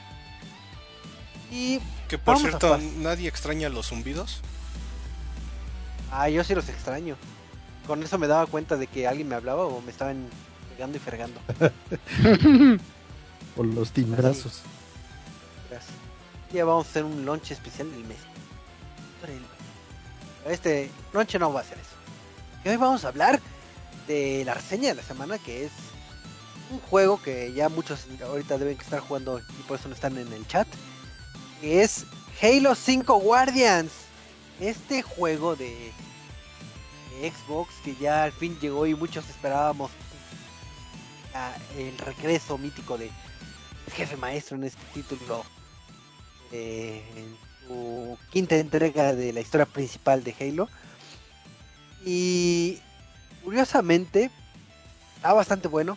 [SPEAKER 6] Y
[SPEAKER 9] Que por
[SPEAKER 6] vamos a
[SPEAKER 9] cierto,
[SPEAKER 6] pas-
[SPEAKER 9] nadie extraña los zumbidos.
[SPEAKER 6] Ah, yo sí los extraño. Con eso me daba cuenta de que alguien me hablaba o me estaban pegando y fregando.
[SPEAKER 4] O los timbrazos.
[SPEAKER 6] Gracias. Ya vamos a hacer un lunch especial del mes. Este lunch no va a ser eso. Y hoy vamos a hablar de la reseña de la semana, que es un juego que ya muchos ahorita deben estar jugando y por eso no están en el chat. Que es Halo cinco Guardians. Este juego de, de Xbox que ya al fin llegó y muchos esperábamos a- el regreso mítico de el jefe maestro en este título, eh, en su quinta entrega de la historia principal de Halo. Y curiosamente está bastante bueno.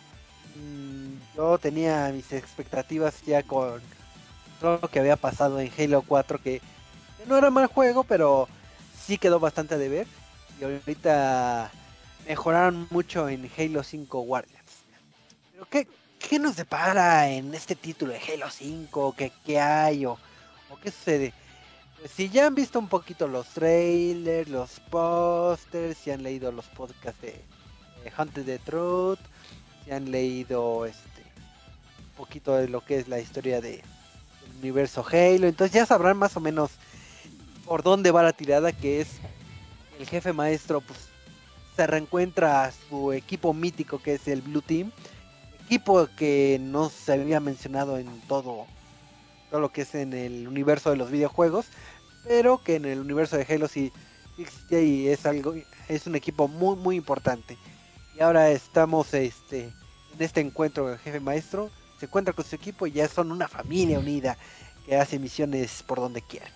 [SPEAKER 6] Mm, Yo tenía mis expectativas ya con todo lo que había pasado en Halo cuatro, que que no era mal juego, pero sí quedó bastante a deber. Y ahorita mejoraron mucho en Halo cinco Guardians. Pero ¿qué, qué nos depara en este título de Halo cinco? ¿Qué, qué hay? O, ¿O qué sucede? Pues si ya han visto un poquito los trailers, los pósters, si han leído los podcasts de, de Hunted the Truth, si han leído este un poquito de lo que es la historia de, del universo Halo, entonces ya sabrán más o menos por dónde va la tirada, que es el jefe maestro pues se reencuentra a su equipo mítico que es el Blue Team, equipo que no se había mencionado en todo todo lo que es en el universo de los videojuegos, pero que en el universo de Halo sí existe y es algo, es un equipo muy muy importante. Y ahora estamos este en este encuentro del jefe maestro, se encuentra con su equipo y ya son una familia unida que hace misiones por donde quieran.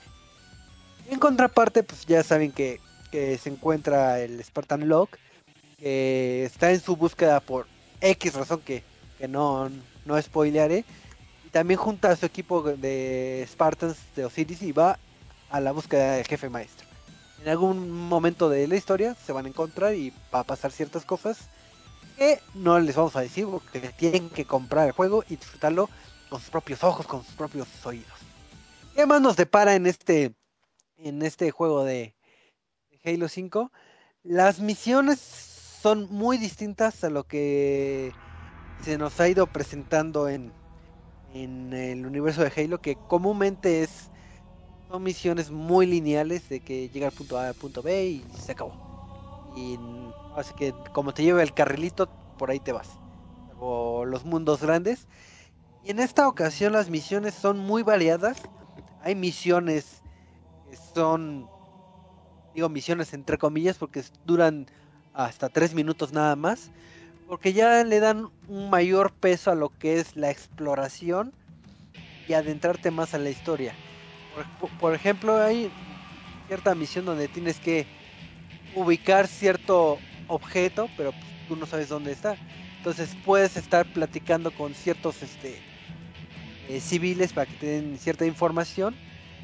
[SPEAKER 6] En contraparte, pues ya saben que, que se encuentra el Spartan Locke, que está en su búsqueda por X razón que, que no, no spoilearé. Y también junta a su equipo de Spartans de Osiris y va a la búsqueda del jefe maestro. En algún momento de la historia se van a encontrar y va a pasar ciertas cosas que no les vamos a decir porque tienen que comprar el juego y disfrutarlo con sus propios ojos, con sus propios oídos. ¿Qué más nos depara en este, en este juego de Halo cinco? Las misiones son muy distintas a lo que se nos ha ido presentando en, en el universo de Halo, que comúnmente es son misiones muy lineales de que llega al punto A al punto B y se acabó. Y así que como te lleva el carrilito, por ahí te vas. O los mundos grandes. Y en esta ocasión las misiones son muy variadas. Hay misiones que son, digo misiones entre comillas, porque duran hasta tres minutos nada más. Porque ya le dan un mayor peso a lo que es la exploración y adentrarte más a la historia. Por, por ejemplo, hay cierta misión donde tienes que ubicar cierto objeto, pero pues, tú no sabes dónde está. Entonces puedes estar platicando con ciertos este, eh, civiles para que te den cierta información.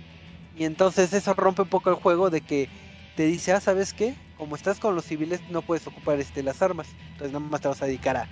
[SPEAKER 6] Y entonces eso rompe un poco el juego de que te dice, ah, ¿sabes qué? Como estás con los civiles no puedes ocupar este, las armas. Entonces nada más te vas a dedicar a,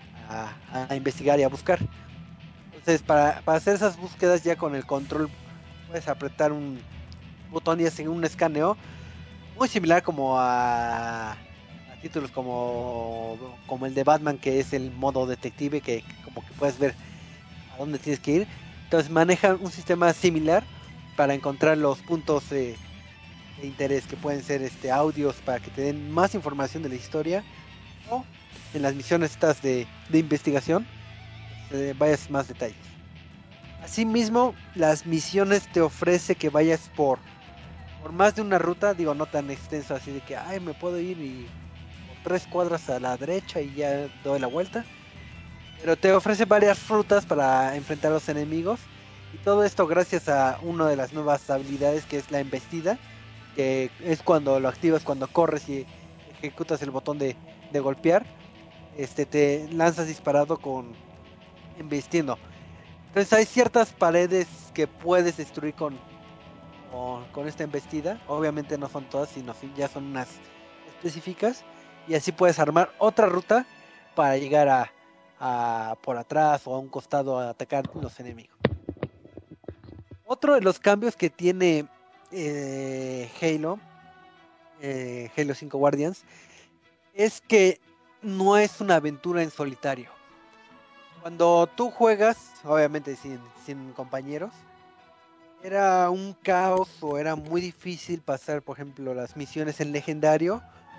[SPEAKER 6] a, a investigar y a buscar. Entonces para, para hacer esas búsquedas ya con el control puedes apretar un botón y hacer un escaneo muy similar como a, a títulos como, como el de Batman, que es el modo detective, que, que como que puedes ver a dónde tienes que ir. Entonces manejan un sistema similar para encontrar los puntos eh, de interés, que pueden ser este audios para que te den más información de la historia, o en las misiones estas de, de investigación eh, vayas más detalles. Asimismo, las misiones te ofrece que vayas por por más de una ruta, digo, no tan extenso así de que, ay, me puedo ir y por tres cuadras a la derecha y ya doy la vuelta. Pero te ofrece varias rutas para enfrentar a los enemigos. Y todo esto gracias a una de las nuevas habilidades que es la embestida, que es cuando lo activas, cuando corres y ejecutas el botón de, de golpear, este te lanzas disparado con embestiendo. Entonces hay ciertas paredes que puedes destruir con, con, con esta embestida. Obviamente no son todas, sino ya son unas específicas. Y así puedes armar otra ruta para llegar a, a por atrás o a un costado a atacar los enemigos. Otro de los cambios que tiene eh, Halo, eh, Halo cinco Guardians, es que no es una aventura en solitario. Cuando tú juegas, obviamente sin, sin compañeros, era un caos o era muy difícil pasar, por ejemplo, las misiones en legendario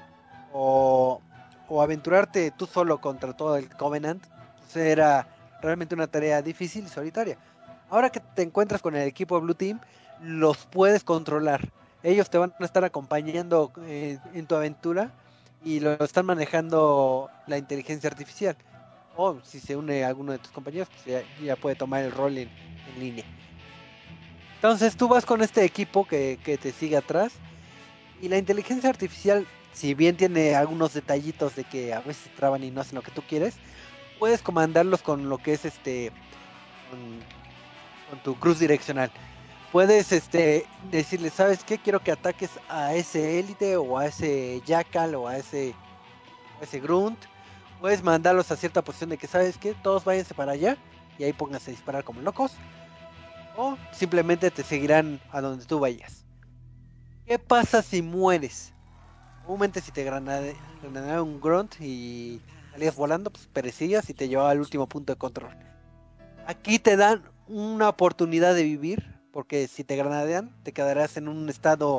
[SPEAKER 6] o, o aventurarte tú solo contra todo el Covenant. Entonces era realmente una tarea difícil y solitaria. Ahora que te encuentras con el equipo Blue Team, los puedes controlar. Ellos te van a estar acompañando eh, en tu aventura y lo están manejando la inteligencia artificial. O si se une a alguno de tus compañeros, pues ya, ya puede tomar el rol en, en línea. Entonces tú vas con este equipo que, que te sigue atrás. Y la inteligencia artificial, si bien tiene algunos detallitos de que a veces traban y no hacen lo que tú quieres, puedes comandarlos con lo que es este... Con, con tu cruz direccional. Puedes este decirle, ¿sabes qué? Quiero que ataques a ese élite o a ese jackal o a ese, a ese grunt. Puedes mandarlos a cierta posición de que, ¿sabes qué? Todos váyanse para allá y ahí pónganse a disparar como locos. O simplemente te seguirán a donde tú vayas. ¿Qué pasa si mueres? Comúnmente si te granade, granadea un grunt y salías volando, pues perecías y te llevaba al último punto de control. Aquí te dan una oportunidad de vivir, porque si te granadean te quedarás en un estado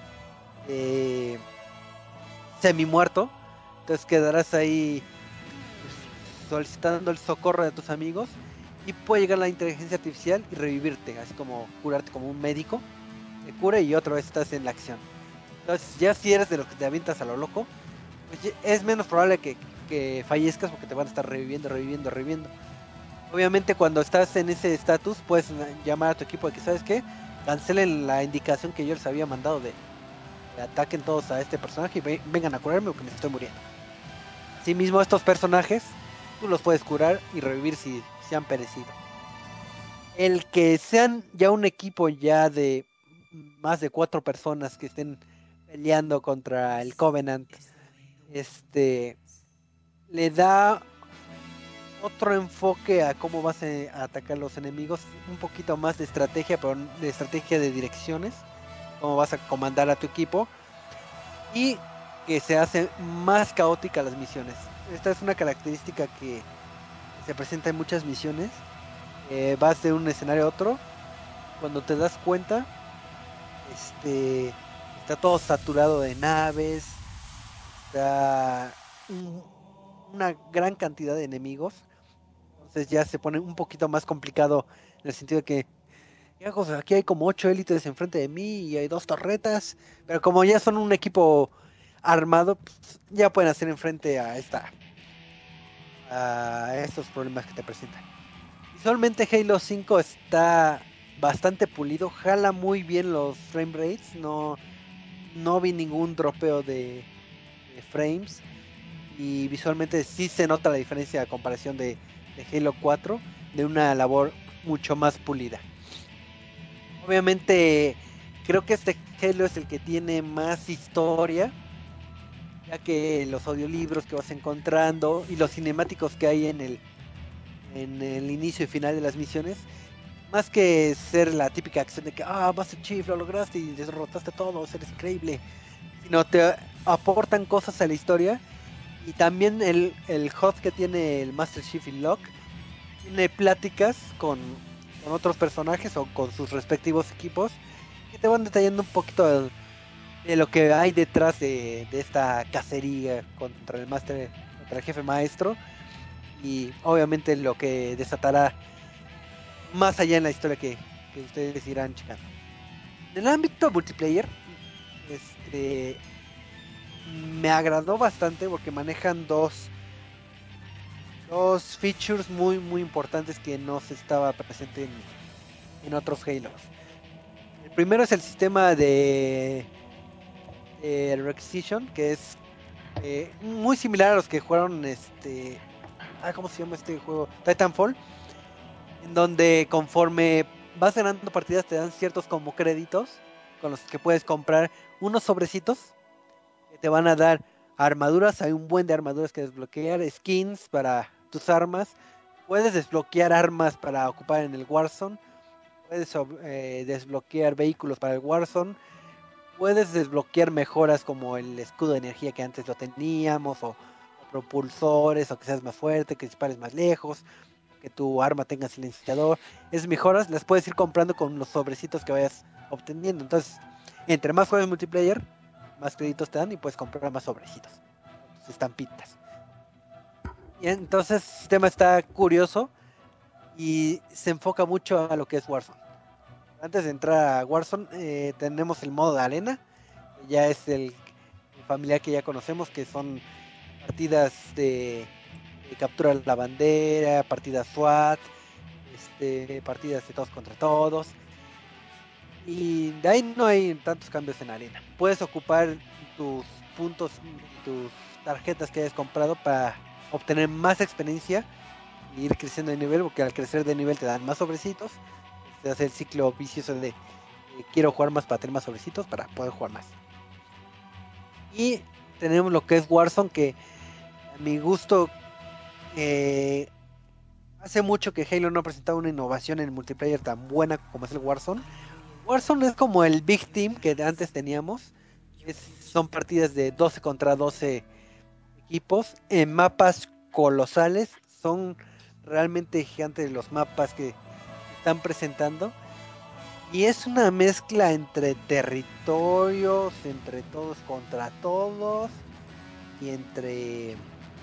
[SPEAKER 6] eh, semi muerto. Entonces quedarás ahí pues, solicitando el socorro de tus amigos y puede llegar la inteligencia artificial y revivirte, así como curarte como un médico, te cura y otra vez estás en la acción. Entonces ya si eres de los que te avientas a lo loco, pues es menos probable que, que fallezcas, porque te van a estar reviviendo, reviviendo, reviviendo. Obviamente cuando estás en ese estatus puedes llamar a tu equipo de que, ¿sabes qué? Cancelen la indicación que yo les había mandado de, de ataquen todos a este personaje y ve, vengan a curarme porque me estoy muriendo. Asimismo estos personajes tú los puedes curar y revivir si se han perecido. El que sean ya un equipo ya de más de cuatro personas que estén peleando contra el Covenant, este le da otro enfoque a cómo vas a atacar a los enemigos, un poquito más de estrategia, pero de estrategia de direcciones, cómo vas a comandar a tu equipo y que se hace más caótica las misiones. Esta es una característica que se presenta en muchas misiones. Eh, vas de un escenario a otro, cuando te das cuenta, este está todo saturado de naves, está un, una gran cantidad de enemigos. Entonces ya se pone un poquito más complicado en el sentido de que aquí hay como ocho élites enfrente de mí y hay dos torretas, pero como ya son un equipo armado, pues ya pueden hacer enfrente a esta a estos problemas que te presentan. Visualmente Halo cinco está bastante pulido, jala muy bien los frame rates, no, no vi ningún dropeo de, de frames y visualmente sí se nota la diferencia a comparación de de Halo cuatro, de una labor mucho más pulida. Obviamente creo que este Halo es el que tiene más historia, ya que los audiolibros que vas encontrando y los cinemáticos que hay en el en el inicio y final de las misiones, más que ser la típica acción de que ah, Master Chief, lo lograste y derrotaste a todos, eres increíble, sino te aportan cosas a la historia. Y también el, el H U D que tiene el Master Chief y Locke tiene pláticas con, con otros personajes o con sus respectivos equipos que te van detallando un poquito de, de lo que hay detrás de, de esta cacería contra el Master, contra el jefe maestro, y obviamente lo que desatará más allá en la historia que, que ustedes irán checando. En el ámbito multiplayer, este me agradó bastante porque manejan dos dos features muy muy importantes que no se estaba presente en, en otros Halos. El primero es el sistema de, de Requisition, que es eh, muy similar a los que jugaron este, ah, ¿cómo se llama este juego? Titanfall, en donde conforme vas ganando partidas te dan ciertos como créditos con los que puedes comprar unos sobrecitos que te van a dar armaduras, hay un buen de armaduras que desbloquear, skins para tus armas, puedes desbloquear armas para ocupar en el Warzone, puedes eh, desbloquear vehículos para el Warzone, puedes desbloquear mejoras como el escudo de energía que antes lo teníamos, o, o propulsores, o que seas más fuerte, que dispares más lejos, que tu arma tenga silenciador. Esas mejoras las puedes ir comprando con los sobrecitos que vayas obteniendo. Entonces, entre más juegas multiplayer, más créditos te dan y puedes comprar más sobrecitos, tus estampitas. Y entonces el sistema está curioso y se enfoca mucho a lo que es Warzone. Antes de entrar a Warzone, eh, tenemos el modo de arena, que ya es el, el familiar que ya conocemos, que son partidas de, de captura de la bandera, partidas SWAT, este, partidas de todos contra todos. Y de ahí no hay tantos cambios en arena. Puedes ocupar tus puntos, tus tarjetas que hayas comprado para obtener más experiencia e ir creciendo de nivel, porque al crecer de nivel te dan más sobrecitos. Se hace el ciclo vicioso de eh, quiero jugar más para tener más sobrecitos para poder jugar más. Y tenemos lo que es Warzone, que a mi gusto eh, hace mucho que Halo no ha presentado una innovación en el multiplayer tan buena como es el Warzone. Warzone es como el Big Team que antes teníamos. Es, son partidas de doce contra doce equipos en mapas colosales. Son realmente gigantes los mapas que están presentando. Y es una mezcla entre territorios, entre todos contra todos y entre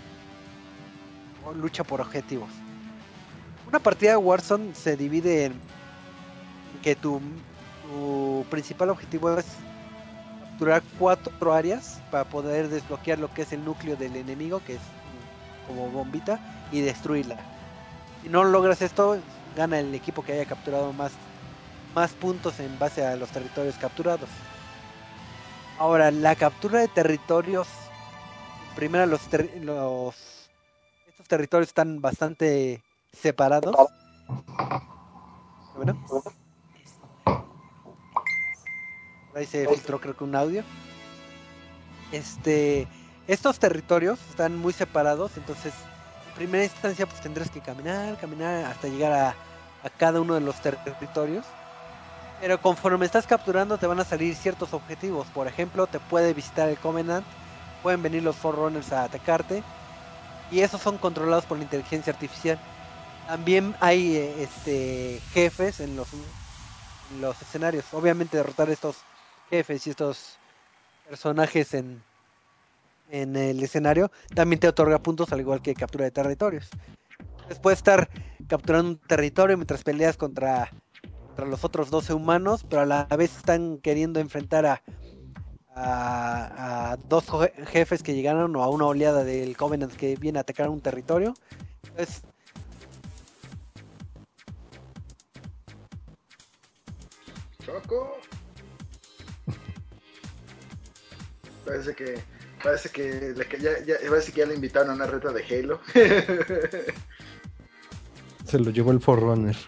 [SPEAKER 6] lucha por objetivos. Una partida de Warzone se divide en que tu Tu principal objetivo es capturar cuatro áreas para poder desbloquear lo que es el núcleo del enemigo, que es como bombita, y destruirla. Si no logras esto, gana el equipo que haya capturado más, más puntos en base a los territorios capturados. Ahora, la captura de territorios, primero los, ter los estos territorios están bastante separados. Bueno. Ahí se filtró creo que un audio. Este, estos territorios están muy separados, entonces en primera instancia pues tendrás que caminar, caminar hasta llegar a, a cada uno de los ter territorios. Pero conforme estás capturando te van a salir ciertos objetivos. Por ejemplo, te puede visitar el Covenant, pueden venir los Forerunners a atacarte, y esos son controlados por la inteligencia artificial. También hay eh, este jefes en los, en los escenarios. Obviamente derrotar estos jefes y estos personajes en, en el escenario también te otorga puntos, al igual que captura de territorios. Entonces puedes estar capturando un territorio mientras peleas contra, contra los otros doce humanos, pero a la vez están queriendo enfrentar a, a, a dos jefes que llegaron, o a una oleada del Covenant que viene a atacar un territorio. Entonces
[SPEAKER 3] Choco. Parece que parece que, le, que ya, ya parece que ya le invitaron a una reta de Halo.
[SPEAKER 4] Se lo llevó el Forerunner.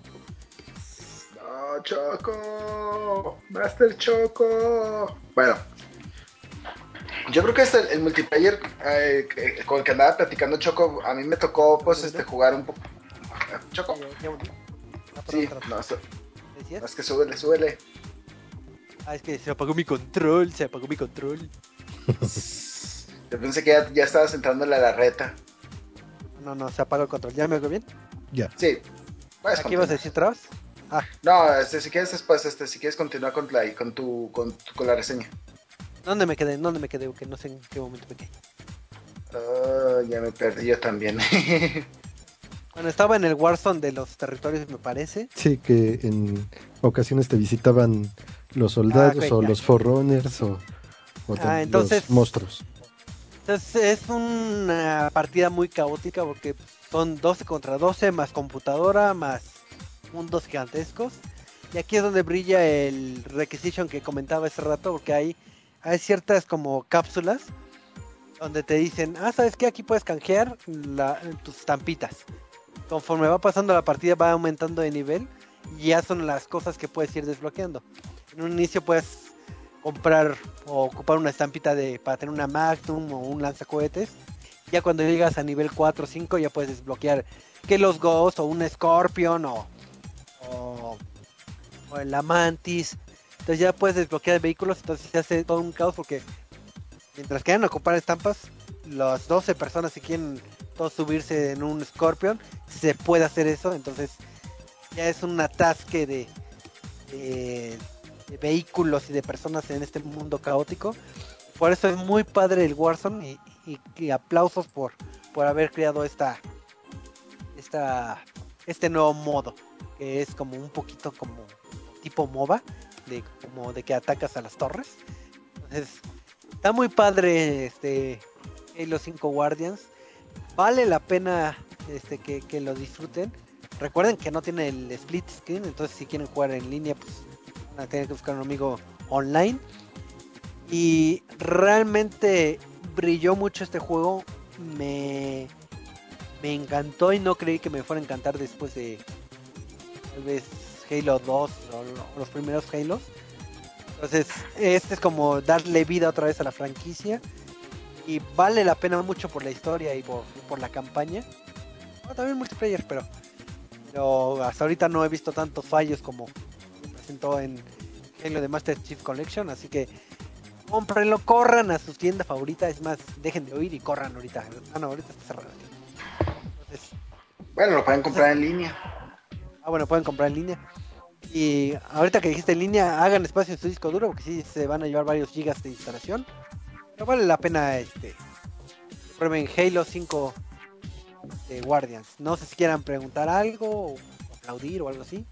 [SPEAKER 3] No, Choco. Master Choco. Bueno, yo creo que este, el multiplayer eh, con el que andaba platicando Choco, a mí me tocó pues este jugar un poco. Choco. Sí, no, eso, no, es que súbele, súbele.
[SPEAKER 6] Ah, es que se apagó mi control, se apagó mi control.
[SPEAKER 3] Yo pensé que ya, ya estabas entrándole a la reta.
[SPEAKER 6] No, no, se apagó el control. ¿Ya me oigo bien?
[SPEAKER 4] Ya.
[SPEAKER 3] Sí.
[SPEAKER 6] ¿Aquí vas a decir trabas? Ah.
[SPEAKER 3] No, este, si quieres después, este, si quieres continuar con la, con tu, con, con la reseña.
[SPEAKER 6] ¿Dónde me quedé? ¿Dónde me quedé? Que no sé en qué momento me quedé.
[SPEAKER 3] Oh, ya me perdí yo también.
[SPEAKER 6] Bueno, estaba en el Warzone de los territorios, me parece.
[SPEAKER 4] Sí, que en ocasiones te visitaban los soldados, ah, okay, o ya. Los Forerunners o, o
[SPEAKER 6] ah, entonces,
[SPEAKER 4] los monstruos.
[SPEAKER 6] Entonces es una partida muy caótica porque son doce contra doce más computadora más mundos gigantescos. Y aquí es donde brilla el Requisition que comentaba hace rato, porque hay, hay ciertas como cápsulas donde te dicen, ah, ¿sabes qué? Aquí puedes canjear la, tus estampitas. Conforme va pasando la partida va aumentando de nivel y ya son las cosas que puedes ir desbloqueando. En un inicio puedes comprar o ocupar una estampita de para tener una Magnum o un lanzacohetes. Ya cuando llegas a nivel cuatro o cinco ya puedes desbloquear que los Ghosts o un Scorpion o, o, o el Amantis. Entonces ya puedes desbloquear vehículos, entonces se hace todo un caos porque mientras quieran ocupar estampas, las doce personas si quieren todos subirse en un Scorpion, se puede hacer eso, entonces ya es un atasque de, de, de vehículos y de personas en este mundo caótico. Por eso es muy padre el Warzone y, y, y aplausos por, por haber creado esta, esta este nuevo modo, que es como un poquito como tipo MOBA, de como de que atacas a las torres. Entonces está muy padre este Halo cinco Guardians. Vale la pena este que, que lo disfruten. Recuerden que no tiene el split screen, entonces si quieren jugar en línea pues van a tener que buscar un amigo online. Y realmente brilló mucho este juego. Me, me encantó y no creí que me fuera a encantar después de tal vez Halo dos o los primeros Halos. Entonces este es como darle vida otra vez a la franquicia. Y vale la pena mucho por la historia y por, por la campaña. Bueno, también multiplayer, pero, pero hasta ahorita no he visto tantos fallos como se presentó en Halo de Master Chief Collection. Así que cómprenlo, corran a su tienda favorita. Es más, dejen de oír y corran ahorita. Ah, no, ahorita está cerrado. Entonces,
[SPEAKER 3] bueno, lo pueden comprar en línea.
[SPEAKER 6] Ah, bueno, pueden comprar en línea. Y ahorita que dijiste en línea, hagan espacio en su disco duro, porque sí se van a llevar varios gigas de instalación. Pero vale la pena este prueben Halo cinco de Guardians. No sé si quieran preguntar algo o aplaudir o algo así.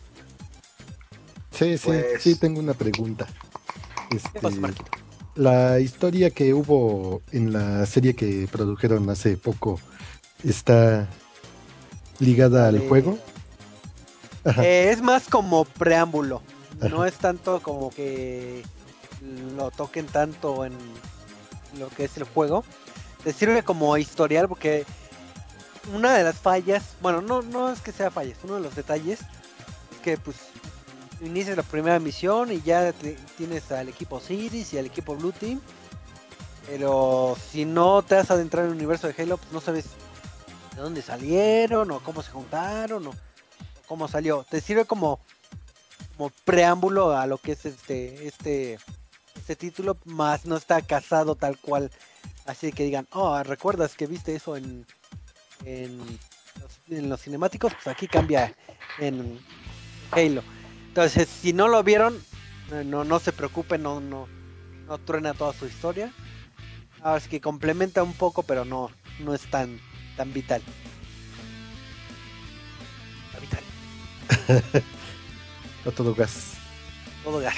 [SPEAKER 4] Sí, sí,
[SPEAKER 3] Pues-
[SPEAKER 4] sí, tengo una pregunta. Este,
[SPEAKER 6] ¿Qué pasa, Marquito?
[SPEAKER 4] la historia que hubo en la serie que produjeron hace poco está ligada al
[SPEAKER 6] Eh,
[SPEAKER 4] juego. Ajá.
[SPEAKER 6] Eh, es más como preámbulo. No
[SPEAKER 4] Ajá.
[SPEAKER 6] es tanto como que lo toquen tanto en lo que es el juego. Te sirve como historial porque una de las fallas, bueno, no, no es que sea fallas, uno de los detalles es que pues inicias la primera misión y ya te- tienes al equipo Cities y al equipo Blue Team. Pero si no te has adentrado en el universo de Halo, pues no sabes de dónde salieron o cómo se juntaron o cómo salió. Te sirve como, como preámbulo a lo que es este este este título, más no está casado tal cual, así que digan, oh, ¿recuerdas que viste eso en en los, en los cinemáticos? Pues aquí cambia en Halo. Entonces, si no lo vieron, eh, no no se preocupen, no no no truena toda su historia. Ahora sí que complementa un poco, pero no no es tan tan vital. Tan vital.
[SPEAKER 4] A todo gas.
[SPEAKER 6] Todo gato.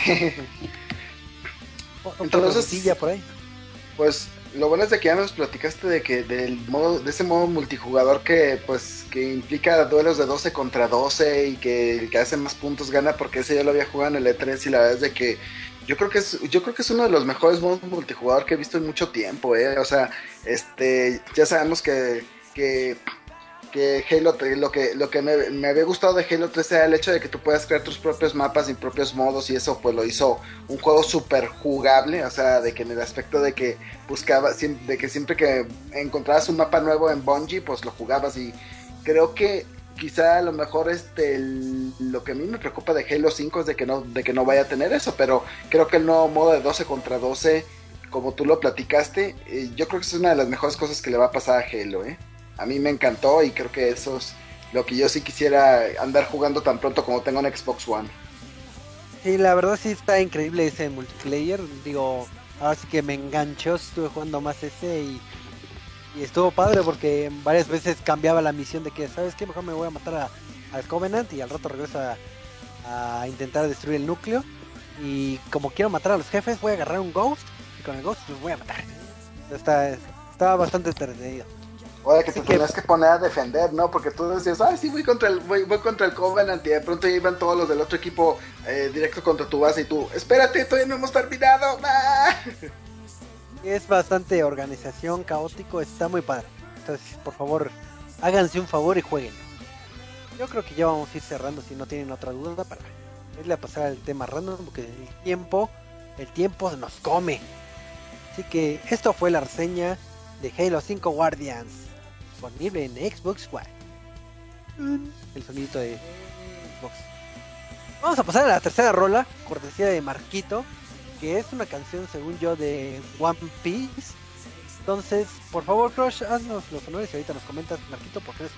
[SPEAKER 6] Otra
[SPEAKER 3] Entonces-
[SPEAKER 6] preguntilla por ahí.
[SPEAKER 3] Pues lo bueno es de que ya nos platicaste de que del modo, de ese modo multijugador que pues que implica duelos de doce contra doce y que el que hace más puntos gana, porque ese yo lo había jugado en el E tres y la verdad es de que yo creo que es yo creo que es uno de los mejores modos multijugador que he visto en mucho tiempo, eh. O sea, este ya sabemos que que que Halo tres, lo que lo que me, me había gustado de Halo tres era el hecho de que tú puedas crear tus propios mapas y propios modos, y eso pues lo hizo un juego súper jugable, o sea, de que en el aspecto de que buscaba, de que siempre que encontrabas un mapa nuevo en Bungie, pues lo jugabas. Y creo que quizá a lo mejor este el- lo que a mí me preocupa de Halo cinco es de que no de que no vaya a tener eso, pero creo que el nuevo modo de doce contra doce, como tú lo platicaste, eh, yo creo que es una de las mejores cosas que le va a pasar a Halo, eh. A mí me encantó y creo que eso es lo que yo sí quisiera andar jugando tan pronto como tengo un Xbox One.
[SPEAKER 6] Sí, la verdad sí está increíble ese multiplayer. Digo, ahora sí que me enganchó, estuve jugando más ese y, y estuvo padre porque varias veces cambiaba la misión de que, ¿sabes qué? Mejor me voy a matar a, al Covenant y al rato regreso a, a intentar destruir el núcleo. Y como quiero matar a los jefes, voy a agarrar un Ghost y con el Ghost los voy a matar. Está, estaba bastante entretenido.
[SPEAKER 3] Ahora que te
[SPEAKER 6] Así que-
[SPEAKER 3] tenías que poner a defender, ¿no? Porque tú decías, ay, sí, voy contra el, voy, voy contra el Covenant, y de pronto ya iban todos los del otro equipo eh, directo contra tu base, y tú, espérate, todavía no hemos terminado. ¡Ah!
[SPEAKER 6] Es bastante organización, caótico, está muy padre. Entonces, por favor, háganse un favor y jueguen. Yo creo que ya vamos a ir cerrando si no tienen otra duda para irle a pasar al tema random, porque el tiempo, el tiempo nos come. Así que esto fue la reseña de Halo cinco Guardians, disponible en Xbox One. El sonidito de Xbox. Vamos a pasar a la tercera rola, cortesía de Marquito, que es una canción, según yo, de One Piece. Entonces, por favor, Crush, haznos los honores y ahorita nos comentas, Marquito, por qué es.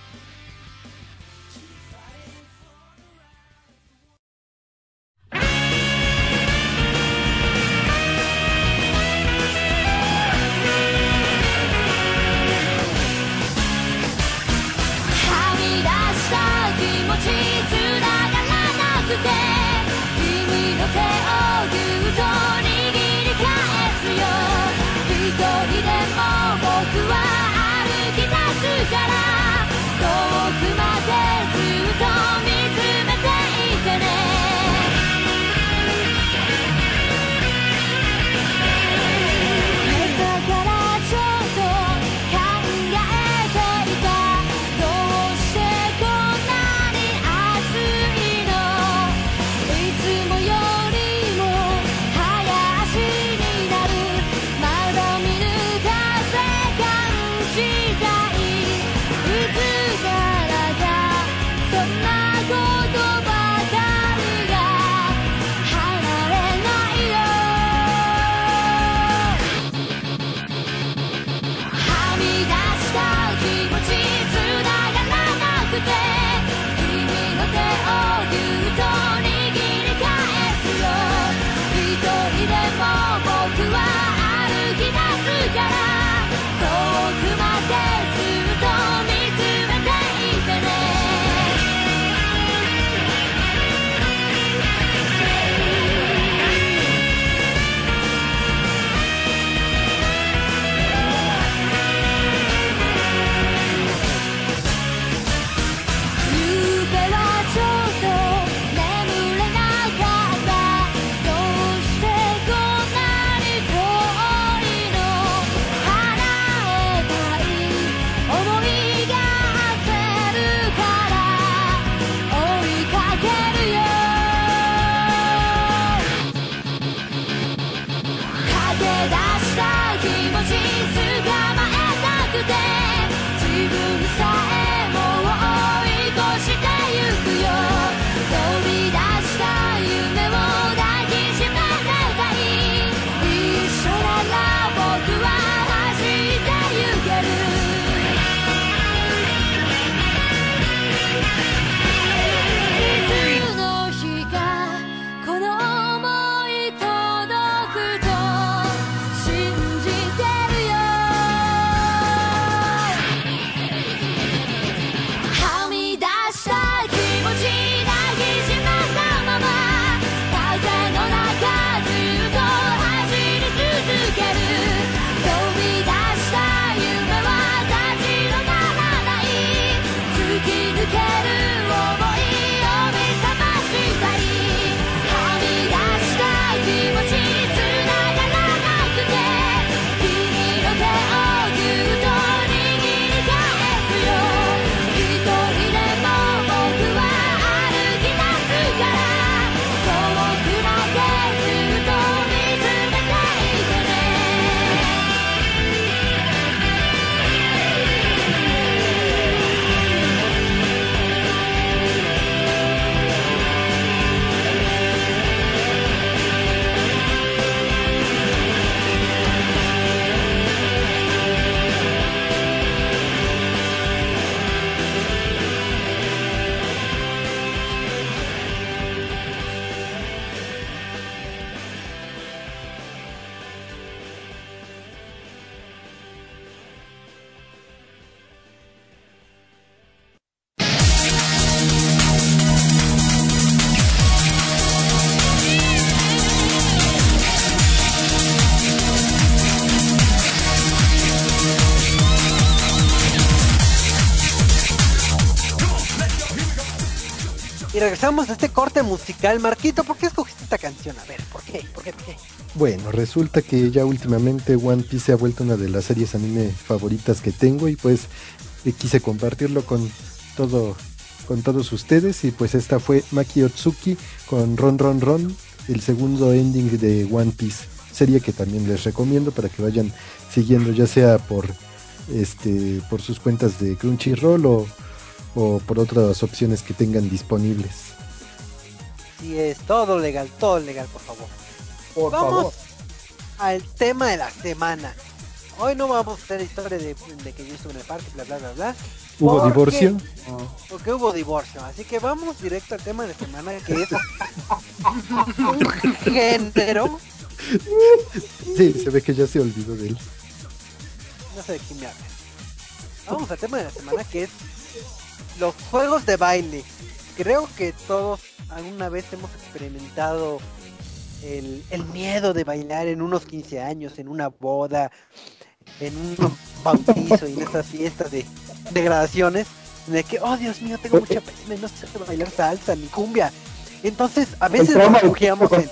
[SPEAKER 6] Y regresamos a este corte musical. Marquito, ¿por qué escogiste esta canción? A ver, ¿por qué? ¿Por qué? ¿Por qué?
[SPEAKER 4] Bueno, resulta que ya últimamente One Piece se ha vuelto una de las series anime favoritas que tengo y pues eh, quise compartirlo con todo con todos ustedes y pues esta fue Maki Otsuki con Ron Ron Ron, el segundo ending de One Piece, serie que también les recomiendo para que vayan siguiendo ya sea por este por sus cuentas de Crunchyroll o, o por otras opciones que tengan disponibles.
[SPEAKER 6] Sí, es todo legal, todo legal, por favor.
[SPEAKER 7] Por
[SPEAKER 6] Vamos
[SPEAKER 7] favor.
[SPEAKER 6] al tema de la semana. Hoy no vamos a hacer historia de, de que yo estuve en el parque, bla bla bla bla.
[SPEAKER 4] ¿Hubo
[SPEAKER 6] ¿Por
[SPEAKER 4] divorcio?
[SPEAKER 6] qué? Porque hubo divorcio. Así que vamos directo al tema de la semana, que es un género.
[SPEAKER 4] Sí, se ve que ya se olvidó de él.
[SPEAKER 6] No sé de quién me habla. Vamos al tema de la semana, que es los juegos de baile. Creo que todos alguna vez hemos experimentado el, el miedo de bailar en unos quince años, en una boda, en un bautizo y en estas fiestas de, de graduaciones, en el que, oh Dios mío, tengo mucha pena y no sé bailar salsa ni cumbia. Entonces, a veces
[SPEAKER 7] trauma
[SPEAKER 6] nos
[SPEAKER 7] de-
[SPEAKER 6] refugiamos en...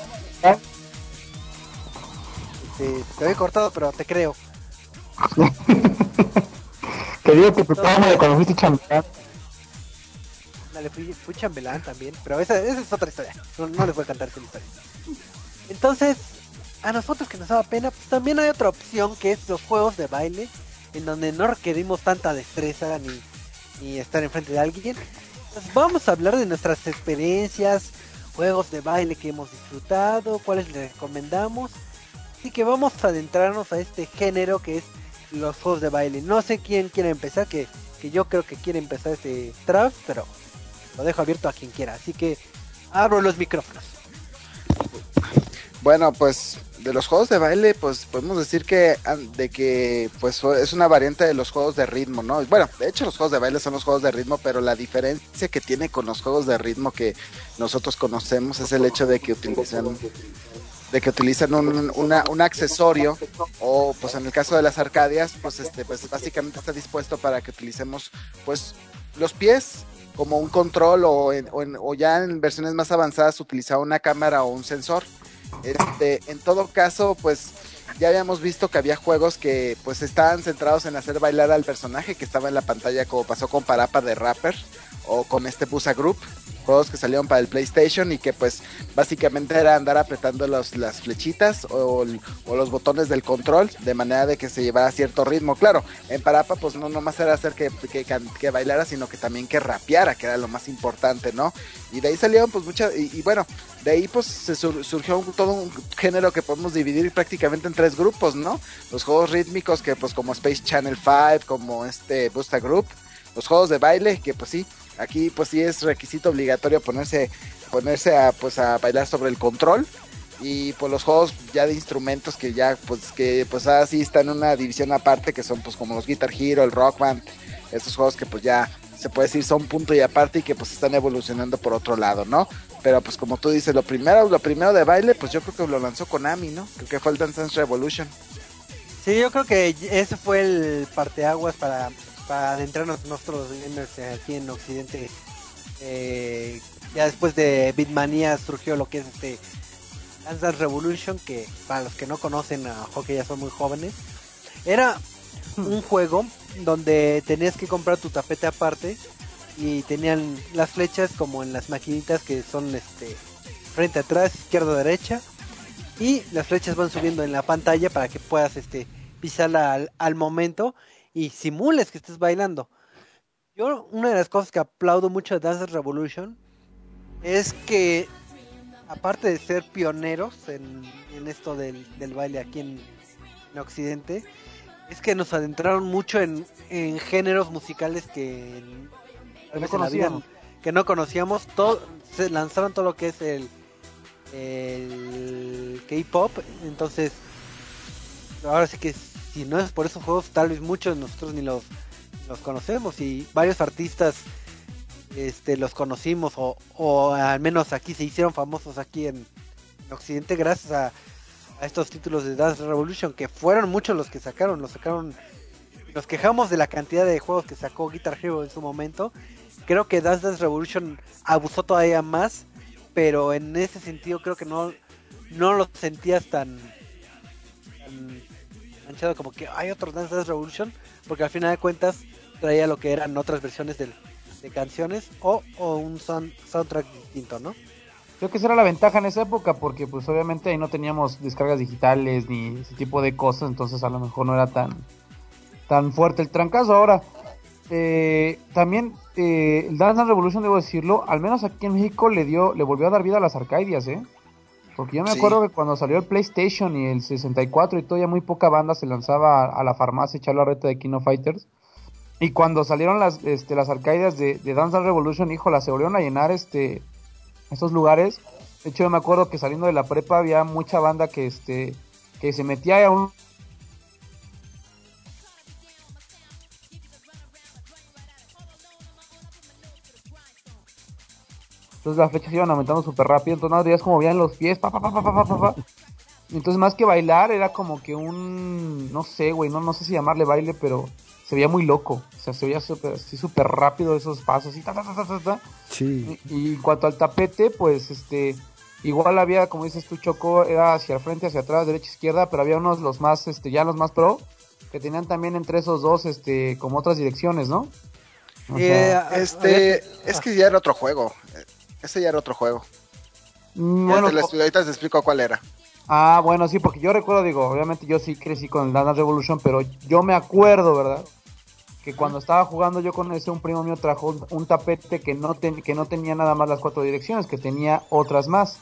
[SPEAKER 6] Te, te había cortado, pero te creo.
[SPEAKER 9] Te digo que tu
[SPEAKER 6] Entonces-
[SPEAKER 9] trauma de cuando fuiste chambelán.
[SPEAKER 6] Dale, fui, fui chambelán también, pero esa, esa es otra historia. No, no les voy a cantar esa historia. Entonces, a nosotros que nos daba pena, pues también hay otra opción que es los juegos de baile, en donde no requerimos tanta destreza ni, ni estar enfrente de alguien. Entonces, vamos a hablar de nuestras experiencias, juegos de baile que hemos disfrutado, cuáles les recomendamos. Así que vamos a adentrarnos a este género que es los juegos de baile. No sé quién quiere empezar, que, que yo creo que quiere empezar este draft, pero lo dejo abierto a quien quiera. Así que abro los micrófonos.
[SPEAKER 3] Bueno, pues de los juegos de baile, pues podemos decir que an- de que pues fue- es una variante de los juegos de ritmo, ¿no? Bueno, de hecho los juegos de baile son los juegos de ritmo, pero la diferencia que tiene con los juegos de ritmo que nosotros conocemos es el hecho de que utilizan de que utilizan un, una- un accesorio o pues en el caso de las arcadias, pues este pues básicamente está dispuesto para que utilicemos pues los pies como un control o, en- o en- o ya en versiones más avanzadas utilizaba una cámara o un sensor. Este, en todo caso, pues ya habíamos visto que había juegos que pues estaban centrados en hacer bailar al personaje que estaba en la pantalla, como pasó con Parappa de Rapper o con este Busa Group, juegos que salieron para el PlayStation y que pues básicamente era andar apretando los, las flechitas o, el- o los botones del control de manera de que se llevara cierto ritmo. Claro, en Parappa pues no nomás era hacer que, que, can- que bailara, sino que también que rapeara, que era lo más importante, ¿no? Y de ahí salieron pues muchas, y, y bueno, de ahí pues se sur- surgió un- todo un género que podemos dividir prácticamente en tres grupos, ¿no? Los juegos rítmicos que pues como Space Channel cinco, como este Busta Group, los juegos de baile que pues sí, aquí pues sí es requisito obligatorio ponerse ponerse a pues a bailar sobre el control, y pues los juegos ya de instrumentos que ya pues que pues así están en una división aparte, que son pues como los Guitar Hero, el Rock Band, estos juegos que pues ya se puede decir son punto y aparte y que pues están evolucionando por otro lado, ¿no? Pero pues como tú dices, lo primero, lo primero de baile, pues yo creo que lo lanzó Konami, ¿no? Creo que fue el Dance Dance Revolution.
[SPEAKER 6] Sí, yo creo que ese fue el parteaguas para, para adentrarnos nosotros gamers aquí en Occidente. Eh, ya después de Beatmania surgió lo que es este Dance Dance Revolution, que para los que no conocen a Hockey ya son muy jóvenes. Era un juego donde tenías que comprar tu tapete aparte y tenían las flechas como en las maquinitas que son este frente atrás, izquierda derecha, y las flechas van subiendo en la pantalla para que puedas este pisarla al, al momento y simules que estés bailando. Yo una de las cosas que aplaudo mucho de Dance Revolution es que aparte de ser pioneros en, en esto del, del baile aquí en, en Occidente, es que nos adentraron mucho en, en géneros musicales que en- tal vez en la vida
[SPEAKER 9] conocíamos.
[SPEAKER 6] que no conocíamos. Todo, se lanzaron todo lo que es el el K-pop. Entonces ahora sí que si no es por esos juegos, tal vez muchos de nosotros ni los, los conocemos, y varios artistas este los conocimos o, o al menos aquí se hicieron famosos aquí en, en Occidente gracias a, a estos títulos de Dance Revolution, que fueron muchos los que sacaron, los sacaron. Nos quejamos de la cantidad de juegos que sacó Guitar Hero en su momento. Creo que Dance Dance Revolution abusó todavía más pero en ese sentido creo que no, no lo sentías tan, tan manchado como que hay otro Dance Dance Revolution, porque al final de cuentas traía lo que eran otras versiones de, de canciones o, o un sound, soundtrack distinto, ¿no?
[SPEAKER 10] Creo que esa era la ventaja en esa época, porque pues obviamente ahí no teníamos descargas digitales ni ese tipo de cosas, entonces a lo mejor no era tan, tan fuerte el trancazo. Ahora, eh, también eh, el Dance Dance Revolution, debo decirlo, al menos aquí en México le dio, le volvió a dar vida a las arcadias, ¿eh? Porque yo me
[SPEAKER 3] Sí.
[SPEAKER 10] acuerdo que cuando salió el PlayStation y el sesenta y cuatro y todo, ya muy poca banda se lanzaba a, a la farmacia a echar la reta de King of Fighters. Y cuando salieron las, este, las arcadias de, de Dance Dance Revolution, híjole, se volvieron a llenar este, estos lugares. De hecho, yo me acuerdo que saliendo de la prepa había mucha banda que, este, que se metía a un... Entonces las fechas iban aumentando súper rápido, entonces no veías como veían los pies, pa, pa, pa, pa, pa, pa, pa. Entonces más que bailar era como que un, no sé, güey, no, no sé si llamarle baile, pero se veía muy loco, o sea, se veía súper, así súper rápido esos pasos, y ta, ta, ta, ta, ta, ta.
[SPEAKER 4] Sí.
[SPEAKER 10] Y, y en cuanto al tapete, pues, este, igual había, como dices tú, Choco, era hacia el frente, hacia atrás, derecha, izquierda, pero había unos, los más, este, ya los más pro, que tenían también entre esos dos, este, como otras direcciones, ¿no? O sea,
[SPEAKER 6] Eh,
[SPEAKER 3] Este, es que ya era otro juego. Ese ya era otro juego.
[SPEAKER 10] mm,
[SPEAKER 3] Ya
[SPEAKER 10] bueno,
[SPEAKER 3] te les- ahorita te explico cuál era.
[SPEAKER 10] ah, bueno, sí, porque yo recuerdo, digo, obviamente yo sí crecí con el Dance Dance Revolution, pero yo me acuerdo, ¿verdad? Que cuando estaba jugando yo con ese, un primo mío trajo un, un tapete que no, ten- que no tenía nada más las cuatro direcciones, que tenía otras más.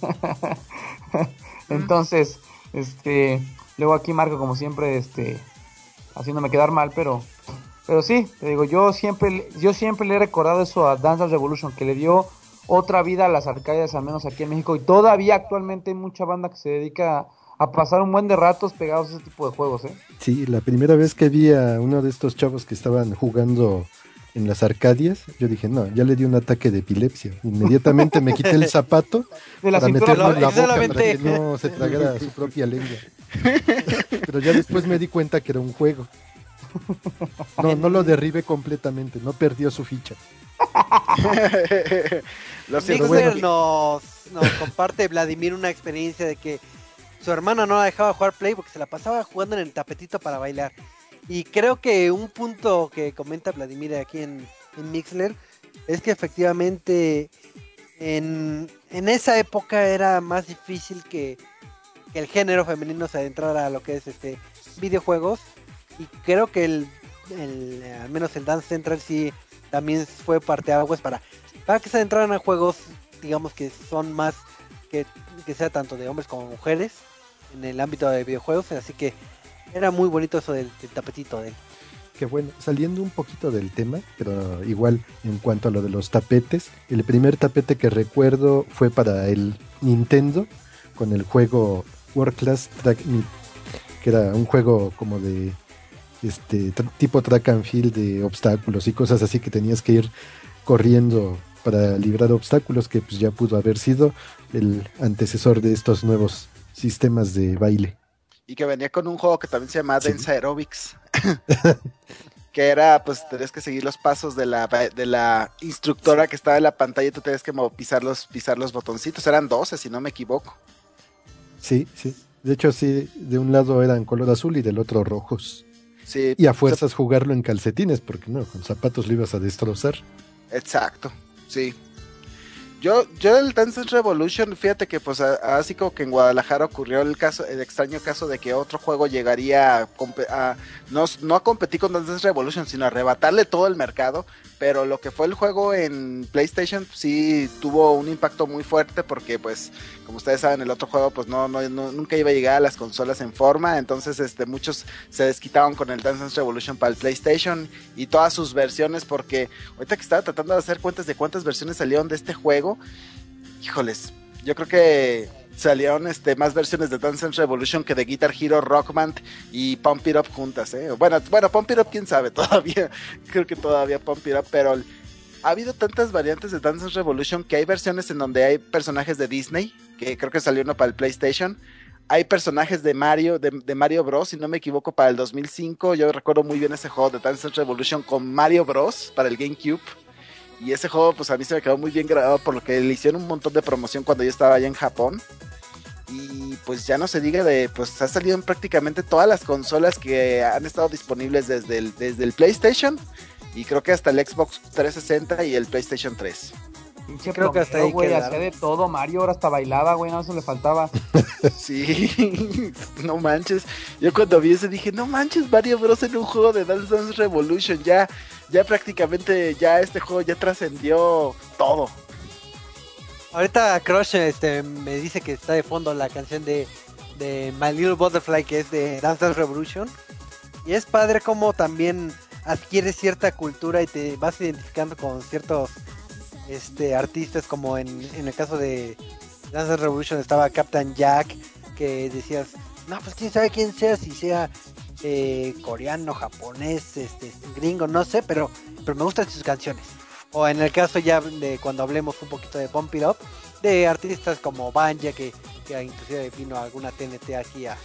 [SPEAKER 10] Entonces, este, luego aquí Marco, como siempre, este, haciéndome quedar mal, pero, pero sí, te digo, yo siempre, yo siempre le he recordado eso a Dance Dance Revolution, que le dio otra vida a las arcadias, al menos aquí en México, y todavía actualmente hay mucha banda que se dedica a, a pasar un buen de ratos pegados a ese tipo de juegos, ¿eh?
[SPEAKER 4] Sí, la primera vez que vi a uno de estos chavos que estaban jugando en las Arcadias, yo dije, no, ya le di un ataque de epilepsia. Inmediatamente me quité el zapato
[SPEAKER 10] De la
[SPEAKER 4] para
[SPEAKER 10] cintura,
[SPEAKER 4] meterlo en la
[SPEAKER 6] no,
[SPEAKER 4] boca para
[SPEAKER 6] solamente-
[SPEAKER 4] que no se tragara su propia lengua. Pero ya después me di cuenta que era un juego. No, no lo derribe completamente, no perdió su ficha.
[SPEAKER 3] Lo siento,
[SPEAKER 6] Mixer
[SPEAKER 4] bueno.
[SPEAKER 6] nos, nos comparte Vladimir una experiencia de que su hermana no la dejaba jugar Play porque se la pasaba jugando en el tapetito para bailar. Y creo que un punto que comenta Vladimir aquí en, en Mixler es que efectivamente en, en esa época era más difícil que, que el género femenino se adentrara a lo que es este videojuegos. Y creo que el, el al menos el Dance Central sí también fue parteaguas para, para que se adentraran a juegos, digamos que son más, que, que sea tanto de hombres como mujeres en el ámbito de videojuegos. Así que era muy bonito eso del, del tapetito de él.
[SPEAKER 4] Que bueno, saliendo un poquito del tema, pero igual en cuanto a lo de los tapetes, el primer tapete que recuerdo fue para el Nintendo con el juego World Class Track Meet, que era un juego como de este tra- tipo track and field de obstáculos y cosas así que tenías que ir corriendo para librar obstáculos, que pues ya pudo haber sido el antecesor de estos nuevos sistemas de baile.
[SPEAKER 3] Y que venía con un juego que también se llama
[SPEAKER 4] Sí.
[SPEAKER 3] Dance Aerobics. Que era, pues, tenías que seguir los pasos de la, de la instructora que estaba en la pantalla y tú tenías que mo- pisar los, pisar los botoncitos. Eran doce, si no me equivoco.
[SPEAKER 4] Sí, sí. De hecho, sí, de un lado eran color azul y del otro rojos.
[SPEAKER 3] Sí,
[SPEAKER 4] Y a fuerzas jugarlo en calcetines, porque no, con zapatos lo ibas a destrozar.
[SPEAKER 3] exacto, sí. Yo, yo el Dance Dance Revolution, fíjate que pues a- así como que en Guadalajara ocurrió el caso, el extraño caso de que otro juego llegaría a, compe- a no, no a competir con Dance Dance Revolution, sino a arrebatarle todo el mercado. Pero lo que fue el juego en PlayStation sí tuvo un impacto muy fuerte porque pues como ustedes saben el otro juego pues no, no, no- nunca iba a llegar a las consolas en forma. Entonces este muchos se desquitaron con el Dance Dance Revolution para el PlayStation y todas sus versiones, porque ahorita que estaba tratando de hacer cuentas de cuántas versiones salieron de este juego, híjoles, yo creo que salieron este, más versiones de Dance Dance Revolution que de Guitar Hero, Rock Band y Pump It Up juntas, ¿eh? Bueno, bueno, Pump It Up, quién sabe, todavía, creo que todavía Pump It Up, pero el- ha habido tantas variantes de Dance Dance Revolution que hay versiones en donde hay personajes de Disney, que creo que salió uno para el PlayStation. Hay personajes de Mario, de, de Mario Bros, si no me equivoco, para el dos mil cinco. Yo recuerdo muy bien ese juego de Dance Dance Revolution con Mario Bros para el GameCube. Y ese juego pues a mí se me quedó muy bien grabado por lo que le hicieron un montón de promoción cuando yo estaba allá en Japón. Y pues ya no se diga de, pues ha salido en prácticamente todas las consolas que han estado disponibles desde el, desde el PlayStation y creo que hasta el Xbox trescientos sesenta y el PlayStation tres.
[SPEAKER 10] Pinche
[SPEAKER 6] Creo que hasta ahí
[SPEAKER 10] güey,
[SPEAKER 6] quedaron.
[SPEAKER 10] hacía de todo, Mario ahora hasta bailaba, güey, no, eso le faltaba.
[SPEAKER 3] Sí, no manches. Yo cuando vi ese dije, no manches, Mario Bros en un juego de Dance Dance Revolution, ya, ya prácticamente, ya este juego ya trascendió todo.
[SPEAKER 6] Ahorita Crush este, me dice que está de fondo la canción de, de My Little Butterfly, que es de Dance Dance Revolution. Y es padre como también adquieres cierta cultura y te vas identificando con ciertos este, artistas, como en, en el caso de Dance Dance Revolution estaba Captain Jack, que decías, no, pues quién sabe quién sea, si sea eh, coreano, japonés, este, gringo, no sé, pero, pero me gustan sus canciones. O en el caso ya de cuando hablemos un poquito de Pump It Up, de artistas como Banja, que, que inclusive vino a alguna T N T aquí a,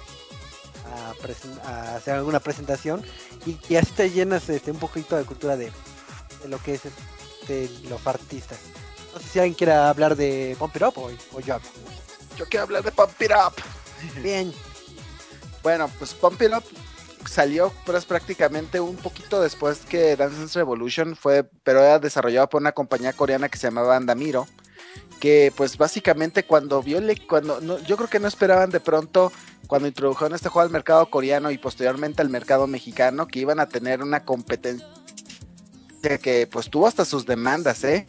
[SPEAKER 6] a, presen- a hacer alguna presentación, y, y así te llenas este, un poquito de cultura de, de lo que es este, los artistas. No sé si alguien quiere hablar de Pump It Up o, o yo hablo.
[SPEAKER 3] Yo quiero hablar de Pump It Up.
[SPEAKER 6] Bien.
[SPEAKER 3] Bueno, pues Pump It Up salió pues prácticamente un poquito después que Dance Dance Revolution fue, pero era desarrollado por una compañía coreana que se llamaba Andamiro, que pues básicamente cuando vio, le, cuando no, yo creo que no esperaban de pronto cuando introdujeron este juego al mercado coreano y posteriormente al mercado mexicano, que iban a tener una competencia que pues tuvo hasta sus demandas, ¿eh?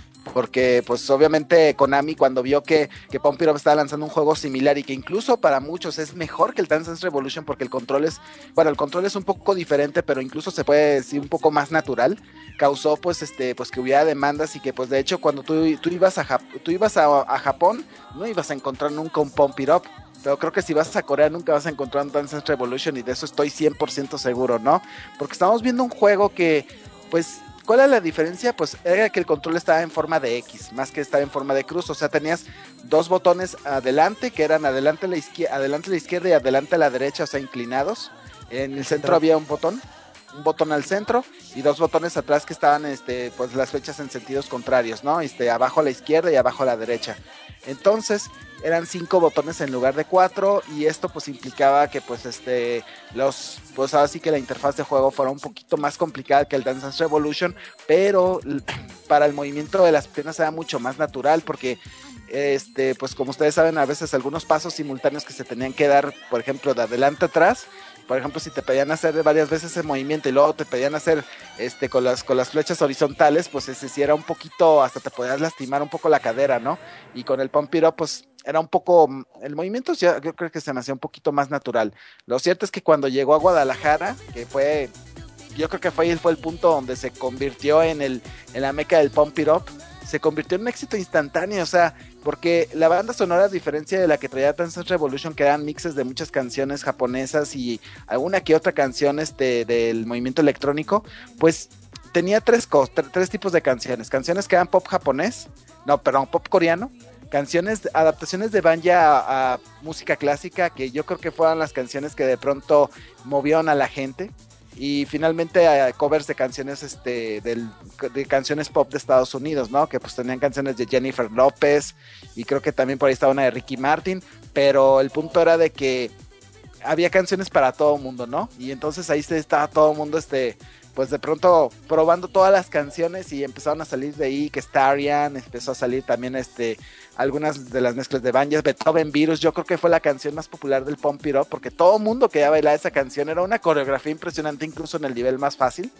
[SPEAKER 3] Porque pues obviamente Konami cuando vio que, que Pump It Up estaba lanzando un juego similar y que incluso para muchos es mejor que el Dance Dance Revolution porque el control es, bueno, el control es un poco diferente, pero incluso se puede decir un poco más natural, causó pues este pues que hubiera demandas y que pues de hecho cuando tú, tú ibas, a, Jap- tú ibas a, a Japón no ibas a encontrar nunca un Pump It Up, pero creo que si vas a Corea nunca vas a encontrar un Dance Dance Revolution y de eso estoy cien por ciento seguro, ¿no? Porque estamos viendo un juego que pues... ¿Cuál era la diferencia? Pues era que el control estaba en forma de X, más que estaba en forma de cruz, o sea, tenías dos botones adelante, que eran adelante a la izquierda, adelante a la izquierda y adelante a la derecha, o sea, inclinados. En el centro había un botón, un botón al centro y dos botones atrás que estaban, este, pues las flechas en sentidos contrarios, ¿no? Este, abajo a la izquierda y abajo a la derecha. Entonces, eran cinco botones en lugar de cuatro y esto pues implicaba que pues este los pues ahora sí que la interfaz de juego fuera un poquito más complicada que el Dance Dance Revolution, pero para el movimiento de las piernas era mucho más natural porque este pues como ustedes saben a veces algunos pasos simultáneos que se tenían que dar, por ejemplo de adelante a atrás, por ejemplo si te pedían hacer varias veces ese movimiento y luego te pedían hacer este con las con las flechas horizontales, pues ese sí era un poquito, hasta te podías lastimar un poco la cadera, ¿no? Y con el Pump It Up pues era un poco, el movimiento ya, yo creo que se me hacía un poquito más natural. Lo cierto es que cuando llegó a Guadalajara, que fue, yo creo que fue, fue el punto donde se convirtió en, el, en la meca del Pump It Up, se convirtió en un éxito instantáneo, o sea, porque la banda sonora, a diferencia de la que traía Dance Dance Revolution, que eran mixes de muchas canciones japonesas y alguna que otra canción este, del movimiento electrónico, pues tenía tres, cos, tres tipos de canciones, canciones que eran pop japonés, no, perdón, pop coreano, canciones, adaptaciones de Banja a, a música clásica, que yo creo que fueron las canciones que de pronto movieron a la gente, y finalmente a covers de canciones este del, de canciones pop de Estados Unidos, ¿no? Que pues tenían canciones de Jennifer López y creo que también por ahí estaba una de Ricky Martin, pero el punto era de que había canciones para todo el mundo, ¿no? Y entonces ahí se estaba todo el mundo este pues de pronto probando todas las canciones y empezaron a salir de ahí que Starian, empezó a salir también este algunas de las mezclas de Banja, Beethoven Virus, yo creo que fue la canción más popular del Pump It Up, porque todo el mundo quería bailar esa canción, era una coreografía impresionante incluso en el nivel más fácil,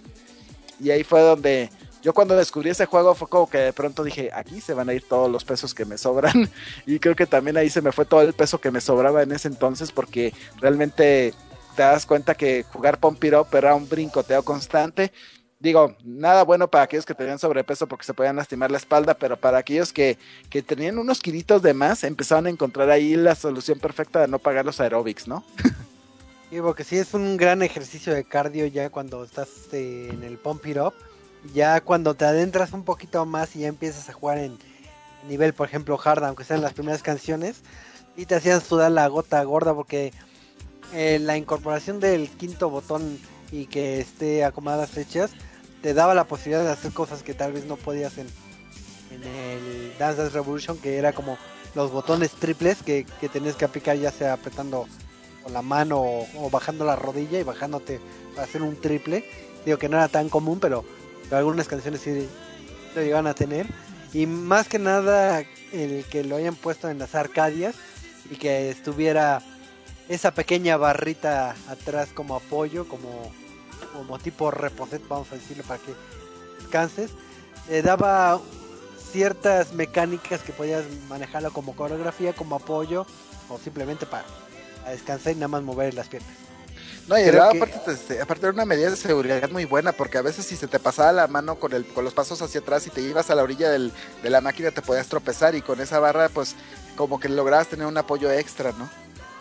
[SPEAKER 3] y ahí fue donde yo cuando descubrí ese juego fue como que de pronto dije, aquí se van a ir todos los pesos que me sobran, y creo que también ahí se me fue todo el peso que me sobraba en ese entonces, porque realmente te das cuenta que jugar Pump It Up era un brincoteo constante. Digo, nada bueno para aquellos que tenían sobrepeso porque se podían lastimar la espalda, pero para aquellos que, que tenían unos kilitos de más, empezaron a encontrar ahí la solución perfecta de no pagar los aeróbics, ¿no?
[SPEAKER 6] Sí, porque sí es un gran ejercicio de cardio ya cuando estás eh, en el Pump It Up. Ya cuando te adentras un poquito más y ya empiezas a jugar en nivel, por ejemplo, hard, aunque sean las primeras canciones, y te hacían sudar la gota gorda porque eh, la incorporación del quinto botón y que esté acomodadas las flechas te daba la posibilidad de hacer cosas que tal vez no podías en, en el Dance Dance Revolution, que era como los botones triples que, que tenías que aplicar, ya sea apretando con la mano o, o bajando la rodilla y bajándote para hacer un triple. Digo que no era tan común, pero, pero algunas canciones sí lo llegaban a tener. Y más que nada el que lo hayan puesto en las Arcadias y que estuviera esa pequeña barrita atrás como apoyo, como, como tipo reposet, vamos a decirlo, para que descanses, eh, daba ciertas mecánicas que podías manejarlo como coreografía, como apoyo, o simplemente para, para descansar y nada más mover las piernas.
[SPEAKER 3] No, y
[SPEAKER 6] Creo
[SPEAKER 3] era,
[SPEAKER 6] que-
[SPEAKER 3] aparte, este, aparte era una medida de seguridad muy buena, porque a veces si se te pasaba la mano con el con los pasos hacia atrás y te ibas a la orilla del, de la máquina, te podías tropezar, y con esa barra pues como que lograbas tener un apoyo extra, ¿no?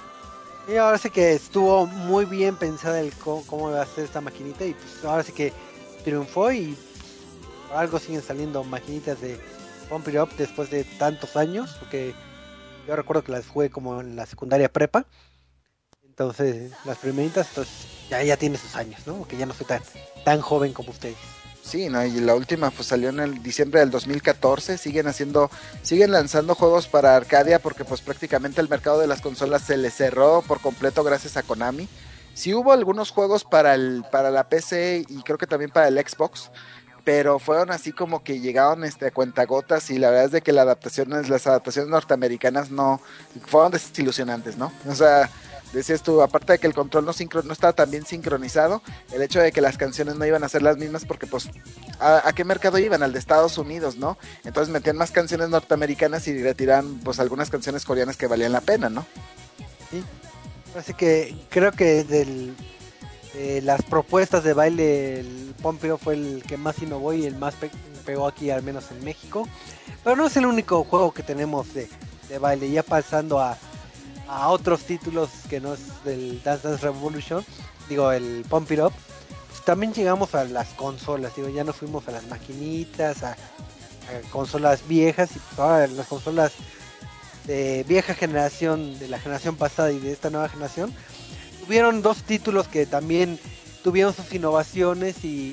[SPEAKER 6] Y ahora sí que estuvo muy bien pensada el co- cómo iba a ser esta maquinita, y pues ahora sí que triunfó, y por algo siguen saliendo maquinitas de Pump It Up después de tantos años, porque yo recuerdo que las jugué como en la secundaria prepa, entonces las primeritas, entonces ya, ya tiene sus años, ¿no? Porque ya no soy tan, tan joven como ustedes.
[SPEAKER 3] Sí, ¿no? Y la última pues salió en el diciembre del dos mil catorce. Siguen haciendo, siguen lanzando juegos para Arcadia, porque pues prácticamente el mercado de las consolas se le cerró por completo gracias a Konami. Sí hubo algunos juegos para el, para la P C y creo que también para el Xbox, pero fueron así como que llegaron este, a cuentagotas, y la verdad es de que las adaptaciones, las adaptaciones norteamericanas no fueron desilusionantes, ¿no? O sea, decías tú, aparte de que el control no, sincro, no estaba tan bien sincronizado, el hecho de que las canciones no iban a ser las mismas, porque pues, ¿a, a qué mercado iban? Al de Estados Unidos, ¿no? Entonces metían más canciones norteamericanas y retiraban pues algunas canciones coreanas que valían la pena, ¿no?
[SPEAKER 6] Sí. Así que creo que del, de las propuestas de baile, el Pump It Up fue el que más innovó y el más pe- pegó aquí, al menos en México. Pero no es el único juego que tenemos de, de baile. Ya pasando a, a otros títulos que no es del Dance Dance Revolution, digo el Pump It Up, pues también llegamos a las consolas. Digo, ya nos fuimos a las maquinitas, a, a consolas viejas, y pues ahora las consolas de vieja generación, de la generación pasada y de esta nueva generación, tuvieron dos títulos que también tuvieron sus innovaciones y,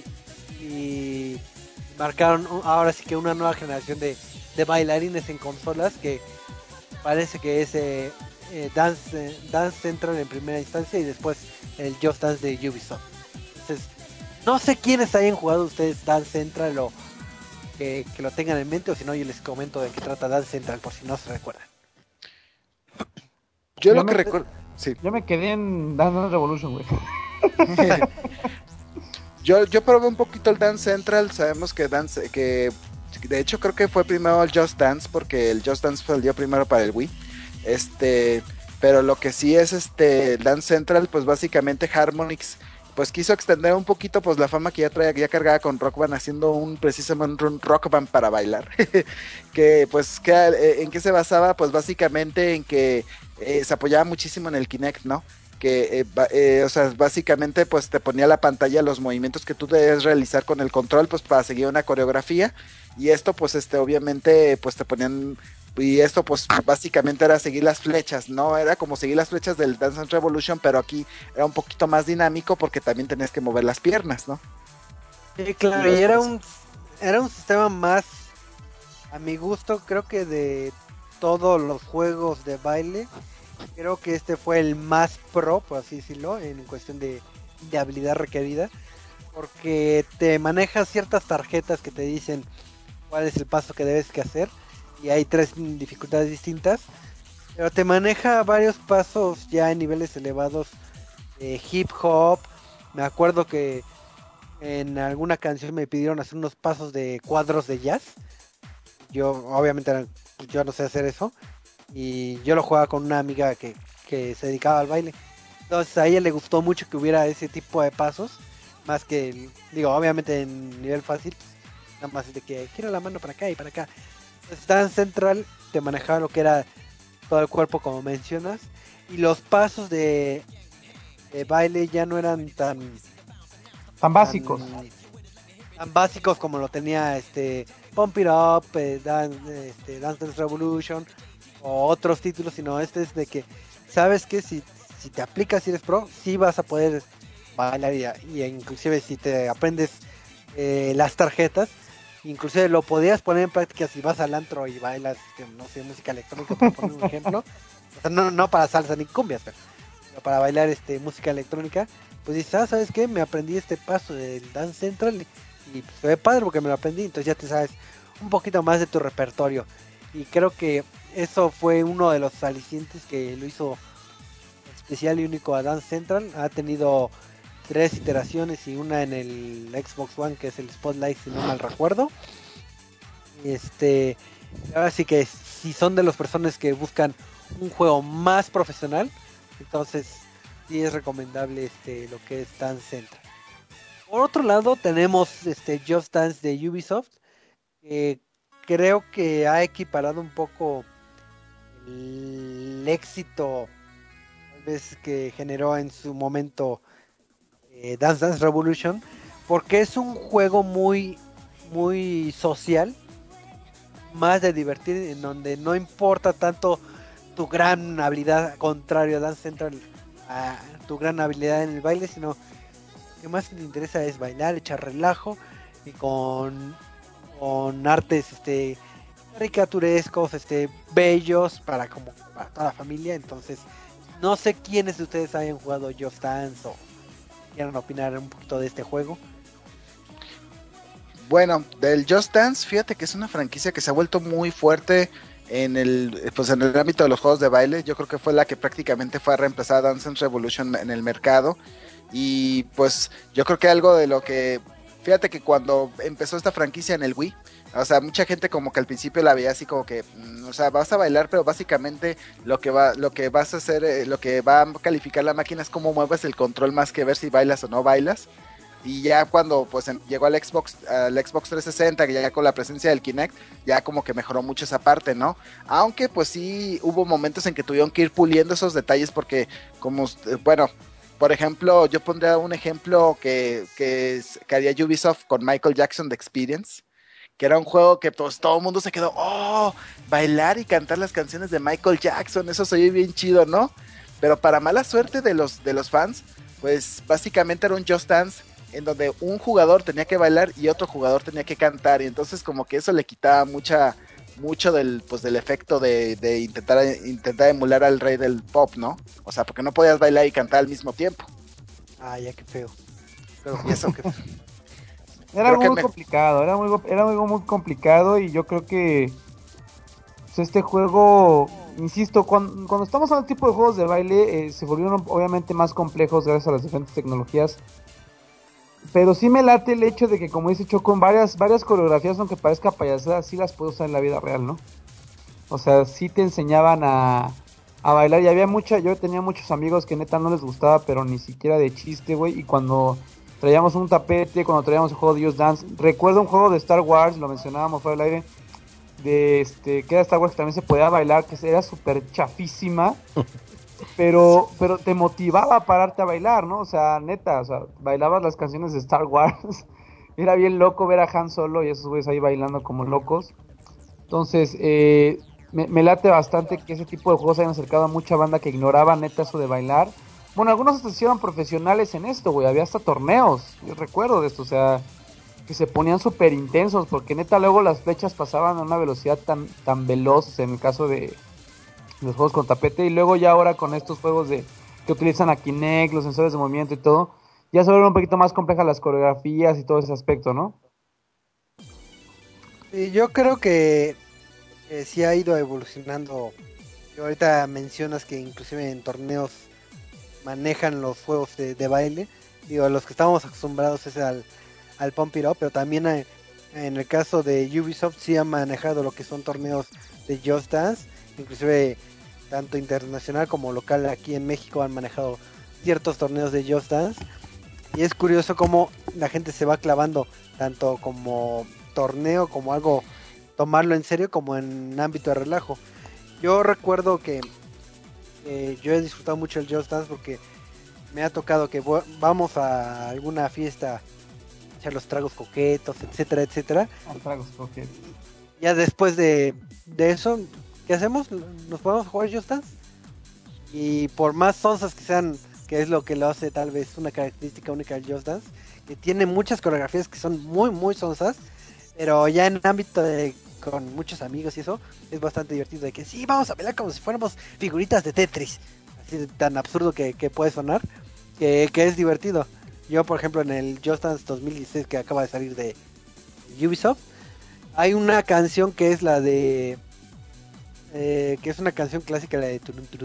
[SPEAKER 6] y marcaron u- ahora sí que una nueva generación de, de bailarines en consolas, que parece que es eh, eh, Dance, eh, Dance Central en primera instancia y después el Just Dance de Ubisoft. Entonces, no sé quiénes hayan jugado ustedes Dance Central, o que, que lo tengan en mente, o si no yo les comento de qué trata Dance Central por si no se recuerdan.
[SPEAKER 3] Yo,
[SPEAKER 10] Yo
[SPEAKER 3] lo
[SPEAKER 10] me-
[SPEAKER 3] que recuerdo... Sí.
[SPEAKER 10] Yo me quedé en Dance Dance Revolution, güey.
[SPEAKER 3] Yo, yo probé un poquito el Dance Central. Sabemos que Dance, que de hecho creo que fue primero el Just Dance, porque el Just Dance salió primero para el Wii. Este, pero lo que sí es este Dance Central, pues básicamente Harmonix pues quiso extender un poquito pues la fama que ya traía, ya cargaba con Rock Band, haciendo un precisamente un Rock Band para bailar. Que pues que, eh, en qué se basaba, pues básicamente en que eh, se apoyaba muchísimo en el Kinect, ¿no? Que, eh, ba- eh, o sea, básicamente pues te ponía la pantalla los movimientos que tú debes realizar con el control, pues para seguir una coreografía, y esto pues este obviamente pues te ponían, y esto pues básicamente era seguir las flechas, ¿no? Era como seguir las flechas del Dance Dance Revolution, pero aquí era un poquito más dinámico porque también tenías que mover las piernas, ¿no?
[SPEAKER 6] Sí, claro, y era un, era un sistema más, a mi gusto, creo que de todos los juegos de baile, creo que este fue el más pro, por así decirlo, en cuestión de, de habilidad requerida, porque te manejas ciertas tarjetas que te dicen cuál es el paso que debes que hacer, y hay tres dificultades distintas, pero te maneja varios pasos ya en niveles elevados de hip hop. Me acuerdo que en alguna canción me pidieron hacer unos pasos de cuadros de jazz. Yo obviamente era- yo no sé hacer eso, y yo lo jugaba con una amiga que, que se dedicaba al baile. Entonces a ella le gustó mucho que hubiera ese tipo de pasos, más que, el- digo, obviamente en nivel fácil, pues, nada más de que gira la mano para acá y para acá. Entonces Dance Central te manejaba lo que era todo el cuerpo, como mencionas, y los pasos de, de baile ya no eran tan
[SPEAKER 10] Tan básicos.
[SPEAKER 6] tan, tan básicos como lo tenía este Pump It Up, eh, Dan- este, Dance Dance Revolution o otros títulos, sino este es de que sabes que si, si te aplicas, si eres pro, sí vas a poder bailar, y, y inclusive si te aprendes eh, las tarjetas. Inclusive lo podías poner en práctica si vas al antro y bailas, que no sé, música electrónica, para poner un ejemplo. O sea, no, no para salsa ni cumbias, pero, pero para bailar este música electrónica. Pues dices, ah, ¿sabes qué? Me aprendí este paso del Dance Central y, y pues, se ve padre porque me lo aprendí. Entonces ya te sabes un poquito más de tu repertorio. Y creo que eso fue uno de los alicientes que lo hizo especial y único a Dance Central. Ha tenido tres iteraciones y una en el Xbox One, que es el Spotlight, si no mal recuerdo. Este, ahora sí que si son de las personas que buscan un juego más profesional, entonces sí es recomendable este lo que es Dance Central. Por otro lado tenemos este Just Dance de Ubisoft, que creo que ha equiparado un poco el éxito tal vez que generó en su momento eh, Dance Dance Revolution, porque es un juego muy muy social, más de divertir, en donde no importa tanto tu gran habilidad, contrario a Dance Central, a tu gran habilidad en el baile, sino lo que más te interesa es bailar, echar relajo y con, con artes este caricaturescos, este bellos para como para toda la familia. Entonces no sé quiénes de ustedes hayan jugado Just Dance o quieran opinar un poquito de este juego.
[SPEAKER 3] Bueno, del Just Dance, fíjate que es una franquicia que se ha vuelto muy fuerte en el, pues en el ámbito de los juegos de baile. Yo creo que fue la que prácticamente fue a reemplazar a Dance Dance Revolution en el mercado. Y pues yo creo que algo de lo que, fíjate que cuando empezó esta franquicia en el Wii, o sea, mucha gente como que al principio la veía así como que, mm, o sea, vas a bailar, pero básicamente lo que va, lo que vas a hacer, eh, lo que va a calificar la máquina es cómo mueves el control más que ver si bailas o no bailas. Y ya cuando pues en, llegó al Xbox, al Xbox trescientos sesenta, que ya con la presencia del Kinect, ya como que mejoró mucho esa parte, ¿no? Aunque pues sí hubo momentos en que tuvieron que ir puliendo esos detalles porque, como, bueno, por ejemplo, yo pondría un ejemplo que, que, que haría Ubisoft con Michael Jackson The Experience, que era un juego que pues, todo el mundo se quedó, oh, bailar y cantar las canciones de Michael Jackson, eso se oye bien chido, ¿no? Pero para mala suerte de los, de los fans, pues básicamente era un Just Dance en donde un jugador tenía que bailar y otro jugador tenía que cantar, y entonces como que eso le quitaba mucha, mucho del, pues del efecto de, de intentar, intentar emular al rey del pop, ¿no? O sea, porque no podías bailar y cantar al mismo tiempo.
[SPEAKER 6] Ah, ya, qué feo.
[SPEAKER 3] Pero y eso que...
[SPEAKER 10] Era algo muy me... complicado, era, muy, era algo muy complicado, y yo creo que pues, este juego, insisto, cuando, cuando estamos hablando de tipo de juegos de baile, eh, se volvieron obviamente más complejos gracias a las diferentes tecnologías. Pero sí me late el hecho de que, como dice Choco, en varias, varias coreografías, aunque parezca payasada, sí las puedes usar en la vida real, ¿no? O sea, sí te enseñaban a, a bailar, y había mucha, yo tenía muchos amigos que neta no les gustaba, pero ni siquiera de chiste, güey, y cuando traíamos un tapete, cuando traíamos el juego de Just Dance, recuerdo un juego de Star Wars, lo mencionábamos fuera del aire, de este, que era Star Wars, que también se podía bailar, que era súper chafísima, pero pero te motivaba a pararte a bailar, ¿no? O sea, neta, o sea, bailabas las canciones de Star Wars. Era bien loco ver a Han Solo y esos güeyes ahí bailando como locos. Entonces, eh, me, me late bastante que ese tipo de juegos hayan acercado a mucha banda que ignoraba neta eso de bailar. Bueno, algunos hasta se hicieron profesionales en esto, güey. Había hasta torneos, yo recuerdo de esto, o sea, que se ponían súper intensos, porque neta luego las flechas pasaban a una velocidad tan, tan veloz, en el caso de los juegos con tapete, y luego ya ahora con estos juegos de que utilizan a Kinect, los sensores de movimiento y todo, ya se vuelven un poquito más complejas las coreografías y todo ese aspecto, ¿no?
[SPEAKER 6] Sí, yo creo que eh, sí ha ido evolucionando. Y ahorita mencionas que inclusive en torneos manejan los juegos de, de baile. Digo, los que estamos acostumbrados es al, al Pump It Up, pero también hay, en el caso de Ubisoft sí ha manejado lo que son torneos de Just Dance. Inclusive tanto internacional como local aquí en México han manejado ciertos torneos de Just Dance, y es curioso cómo la gente se va clavando tanto como torneo, como algo tomarlo en serio, como en ámbito de relajo. Yo recuerdo que eh, yo he disfrutado mucho el Just Dance porque me ha tocado que vamos a alguna fiesta, echar los tragos coquetos, etcétera, etcétera.
[SPEAKER 10] Los tragos coquetos.
[SPEAKER 6] Ya después de, de eso, ¿qué hacemos? Nos podemos jugar Just Dance. Y por más sonzas que sean que es lo que lo hace tal vez una característica única del Just Dance, que tiene muchas coreografías que son muy, muy sonsas, pero ya en ámbito de con muchos amigos y eso, es bastante divertido de que sí, vamos a bailar como si fuéramos figuritas de Tetris, así de tan absurdo que, que puede sonar, que, que es divertido. Yo, por ejemplo, en el Just Dance dos mil dieciséis que acaba de salir de Ubisoft, hay una canción que es la de... Eh, que es una canción clásica, la de...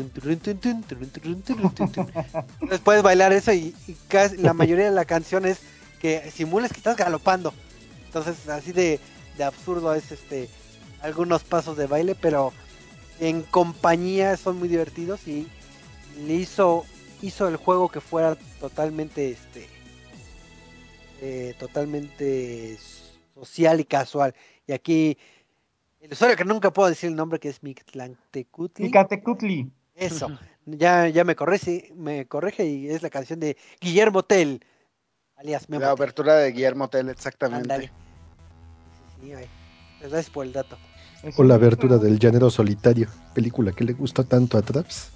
[SPEAKER 6] Entonces puedes bailar eso y, y casi, la mayoría de la canción es que simules que estás galopando. Entonces así de, de absurdo es este algunos pasos de baile, pero en compañía son muy divertidos y le hizo hizo el juego que fuera totalmente este eh, totalmente social y casual. Y aquí el usuario que nunca puedo decir el nombre, que es Mictlantecutli.
[SPEAKER 10] Mictlantecutli.
[SPEAKER 6] Eso. Ya, ya me corrige, me corrige y es la canción de Guillermo Tell, alias Memo.
[SPEAKER 3] La obertura de Guillermo Tell, exactamente.
[SPEAKER 6] Ándale. Sí, sí, ahí. Gracias por el dato.
[SPEAKER 4] O la abertura del Llanero Solitario, película que le gustó tanto a Traps.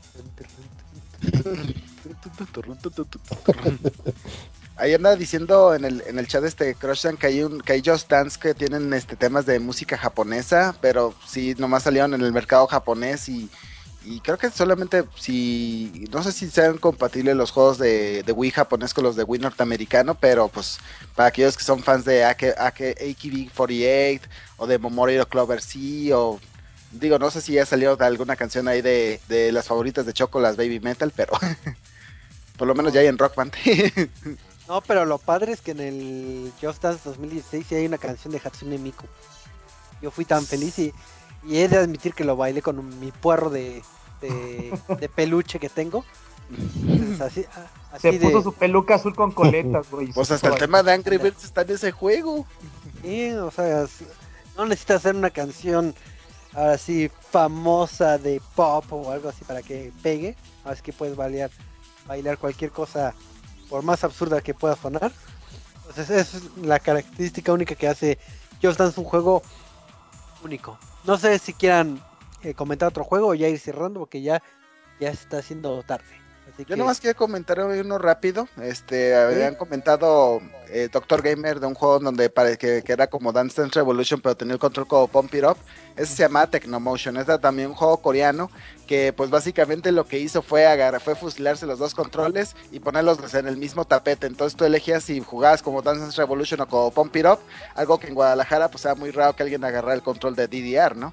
[SPEAKER 3] Ahí anda diciendo en el, en el chat este Croshan que hay un que hay Just Dance que tienen este temas de música japonesa, pero sí nomás salieron en el mercado japonés y, y creo que solamente si no sé si sean compatibles los juegos de, de Wii japonés con los de Wii norteamericano, pero pues para aquellos que son fans de A K B cuarenta y ocho o de Momori Clover C o digo, no sé si ya salió alguna canción ahí de, de las favoritas de Choco, las Baby Metal, pero por lo menos ya hay en Rock Band.
[SPEAKER 6] No, pero lo padre es que en el Just Dance dos mil dieciséis sí hay una canción de Hatsune Miku. Yo fui tan feliz y, y he de admitir que lo bailé con un- mi puerro de, de, de peluche que tengo. Entonces, así, así
[SPEAKER 10] Se
[SPEAKER 6] de...
[SPEAKER 10] puso su peluca azul con coletas, güey.
[SPEAKER 3] Pues hasta el tema de Angry Birds está en ese juego.
[SPEAKER 6] Sí, o sea, es- no necesitas hacer una canción así famosa de pop o algo así para que pegue. Así que puedes bailar, bailar cualquier cosa, por más absurda que pueda sonar. Entonces, esa es la característica única que hace Just Dance un juego único. No sé si quieran eh, comentar otro juego o ya ir cerrando porque ya, ya se está haciendo tarde. Así
[SPEAKER 3] Yo
[SPEAKER 6] que,
[SPEAKER 3] nomás quería comentar uno rápido. Este, habían comentado eh, Doctor Gamer de un juego donde pare- que, que era como Dance Dance Revolution, pero tenía el control como Pump It Up. Ese se llamaba Technomotion. Era también un juego coreano que, pues básicamente lo que hizo fue agarrar, fue fusilarse los dos controles y ponerlos en el mismo tapete. Entonces tú elegías si jugabas como Dance Dance Revolution o como Pump It Up. Algo que en Guadalajara, pues era muy raro que alguien agarrara el control de D D R, ¿no?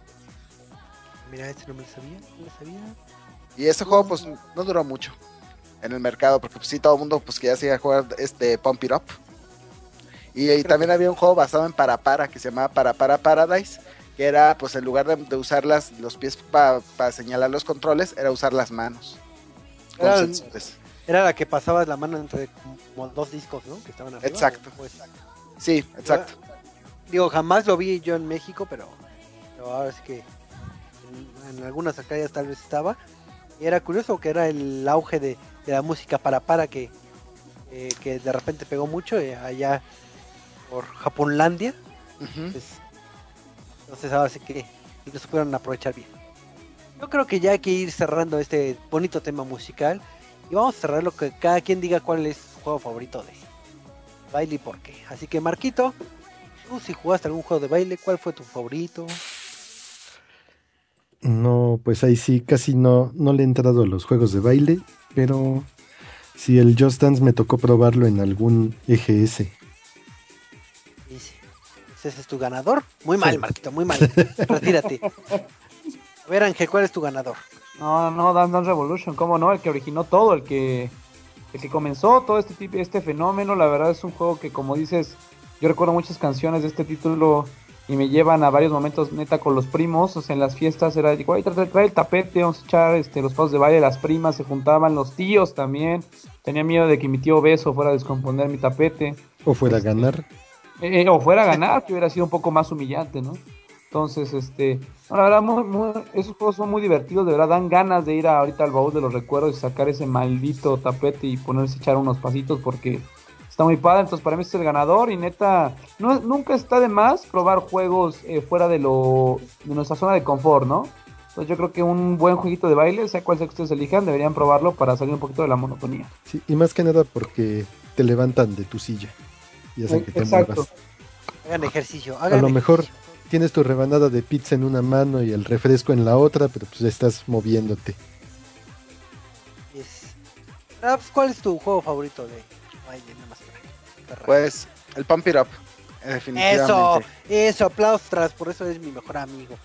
[SPEAKER 6] mira, este no me lo sabía, no me lo sabía.
[SPEAKER 3] Y ese juego pues no duró mucho en el mercado porque pues sí todo el mundo pues que ya se iba a jugar este Pump It Up. Y, y también había un juego basado en Para Para que se llamaba Para Para Paradise, que era pues en lugar de, de usar las, los pies para pa señalar los controles, era usar las manos. Con
[SPEAKER 6] Era,
[SPEAKER 3] sensores.
[SPEAKER 6] era la que pasabas la mano entre como dos discos, ¿no? Que estaban arriba.
[SPEAKER 3] Exacto.
[SPEAKER 6] o- pues,
[SPEAKER 3] Sí, exacto.
[SPEAKER 6] digo, jamás lo vi yo en México, pero, pero ahora sí que en, en algunas academias tal vez estaba. Y era curioso que era el auge de, de la música para para que, eh, que de repente pegó mucho eh, allá por Japonlandia.
[SPEAKER 3] Uh-huh.
[SPEAKER 6] Pues, entonces ahora sí que lo supieron aprovechar bien. Yo creo que ya hay que ir cerrando este bonito tema musical. Y vamos a cerrar lo que cada quien diga cuál es su juego favorito de baile y por qué. Así que Marquito, tú si jugaste algún juego de baile, ¿cuál fue tu favorito?
[SPEAKER 4] No, pues ahí sí, casi no, no le he entrado a los juegos de baile, pero sí, el Just Dance me tocó probarlo en algún E G S.
[SPEAKER 6] Dice, ¿ese es tu ganador? Muy
[SPEAKER 4] Sí.
[SPEAKER 6] mal, Marquito, muy mal. Retírate. A ver, Ángel, ¿cuál es tu ganador?
[SPEAKER 10] No, no, Dance Dance Revolution, cómo no, el que originó todo, el que, el que comenzó todo este tipo, este fenómeno. La verdad es un juego que, como dices, yo recuerdo muchas canciones de este título y me llevan a varios momentos neta con los primos. O sea, en las fiestas era, digo, ay, trae, trae el tapete, vamos a echar este, los pasos de baile, las primas se juntaban, los tíos también. Tenía miedo de que mi tío beso fuera a descomponer mi tapete.
[SPEAKER 4] O fuera a ganar.
[SPEAKER 10] Eh, o fuera a ganar, que hubiera sido un poco más humillante, ¿no? Entonces, este, no, la verdad, muy, muy, esos juegos son muy divertidos, de verdad, dan ganas de ir a, ahorita al baúl de los recuerdos y sacar ese maldito tapete y ponerse a echar unos pasitos porque está muy padre. Entonces, para mí este es el ganador y neta, no, nunca está de más probar juegos eh, fuera de lo de nuestra zona de confort, ¿no? Entonces yo creo que un buen jueguito de baile, sea cual sea que ustedes elijan, deberían probarlo para salir un poquito de la monotonía.
[SPEAKER 4] Sí, y más que nada porque te levantan de tu silla y hacen que te
[SPEAKER 10] Exacto.
[SPEAKER 4] muevas.
[SPEAKER 6] Hagan ejercicio.
[SPEAKER 4] A
[SPEAKER 6] Hagan
[SPEAKER 4] lo mejor
[SPEAKER 6] ejercicio.
[SPEAKER 4] tienes tu rebanada de pizza en una mano y el refresco en la otra, pero pues estás moviéndote.
[SPEAKER 6] Yes. Raps, ¿cuál es tu juego favorito de baile? Nada más para-
[SPEAKER 3] Pues el Pump It Up,
[SPEAKER 6] Eso,
[SPEAKER 3] definitivamente.
[SPEAKER 6] eso, aplausos, por eso es mi mejor amigo.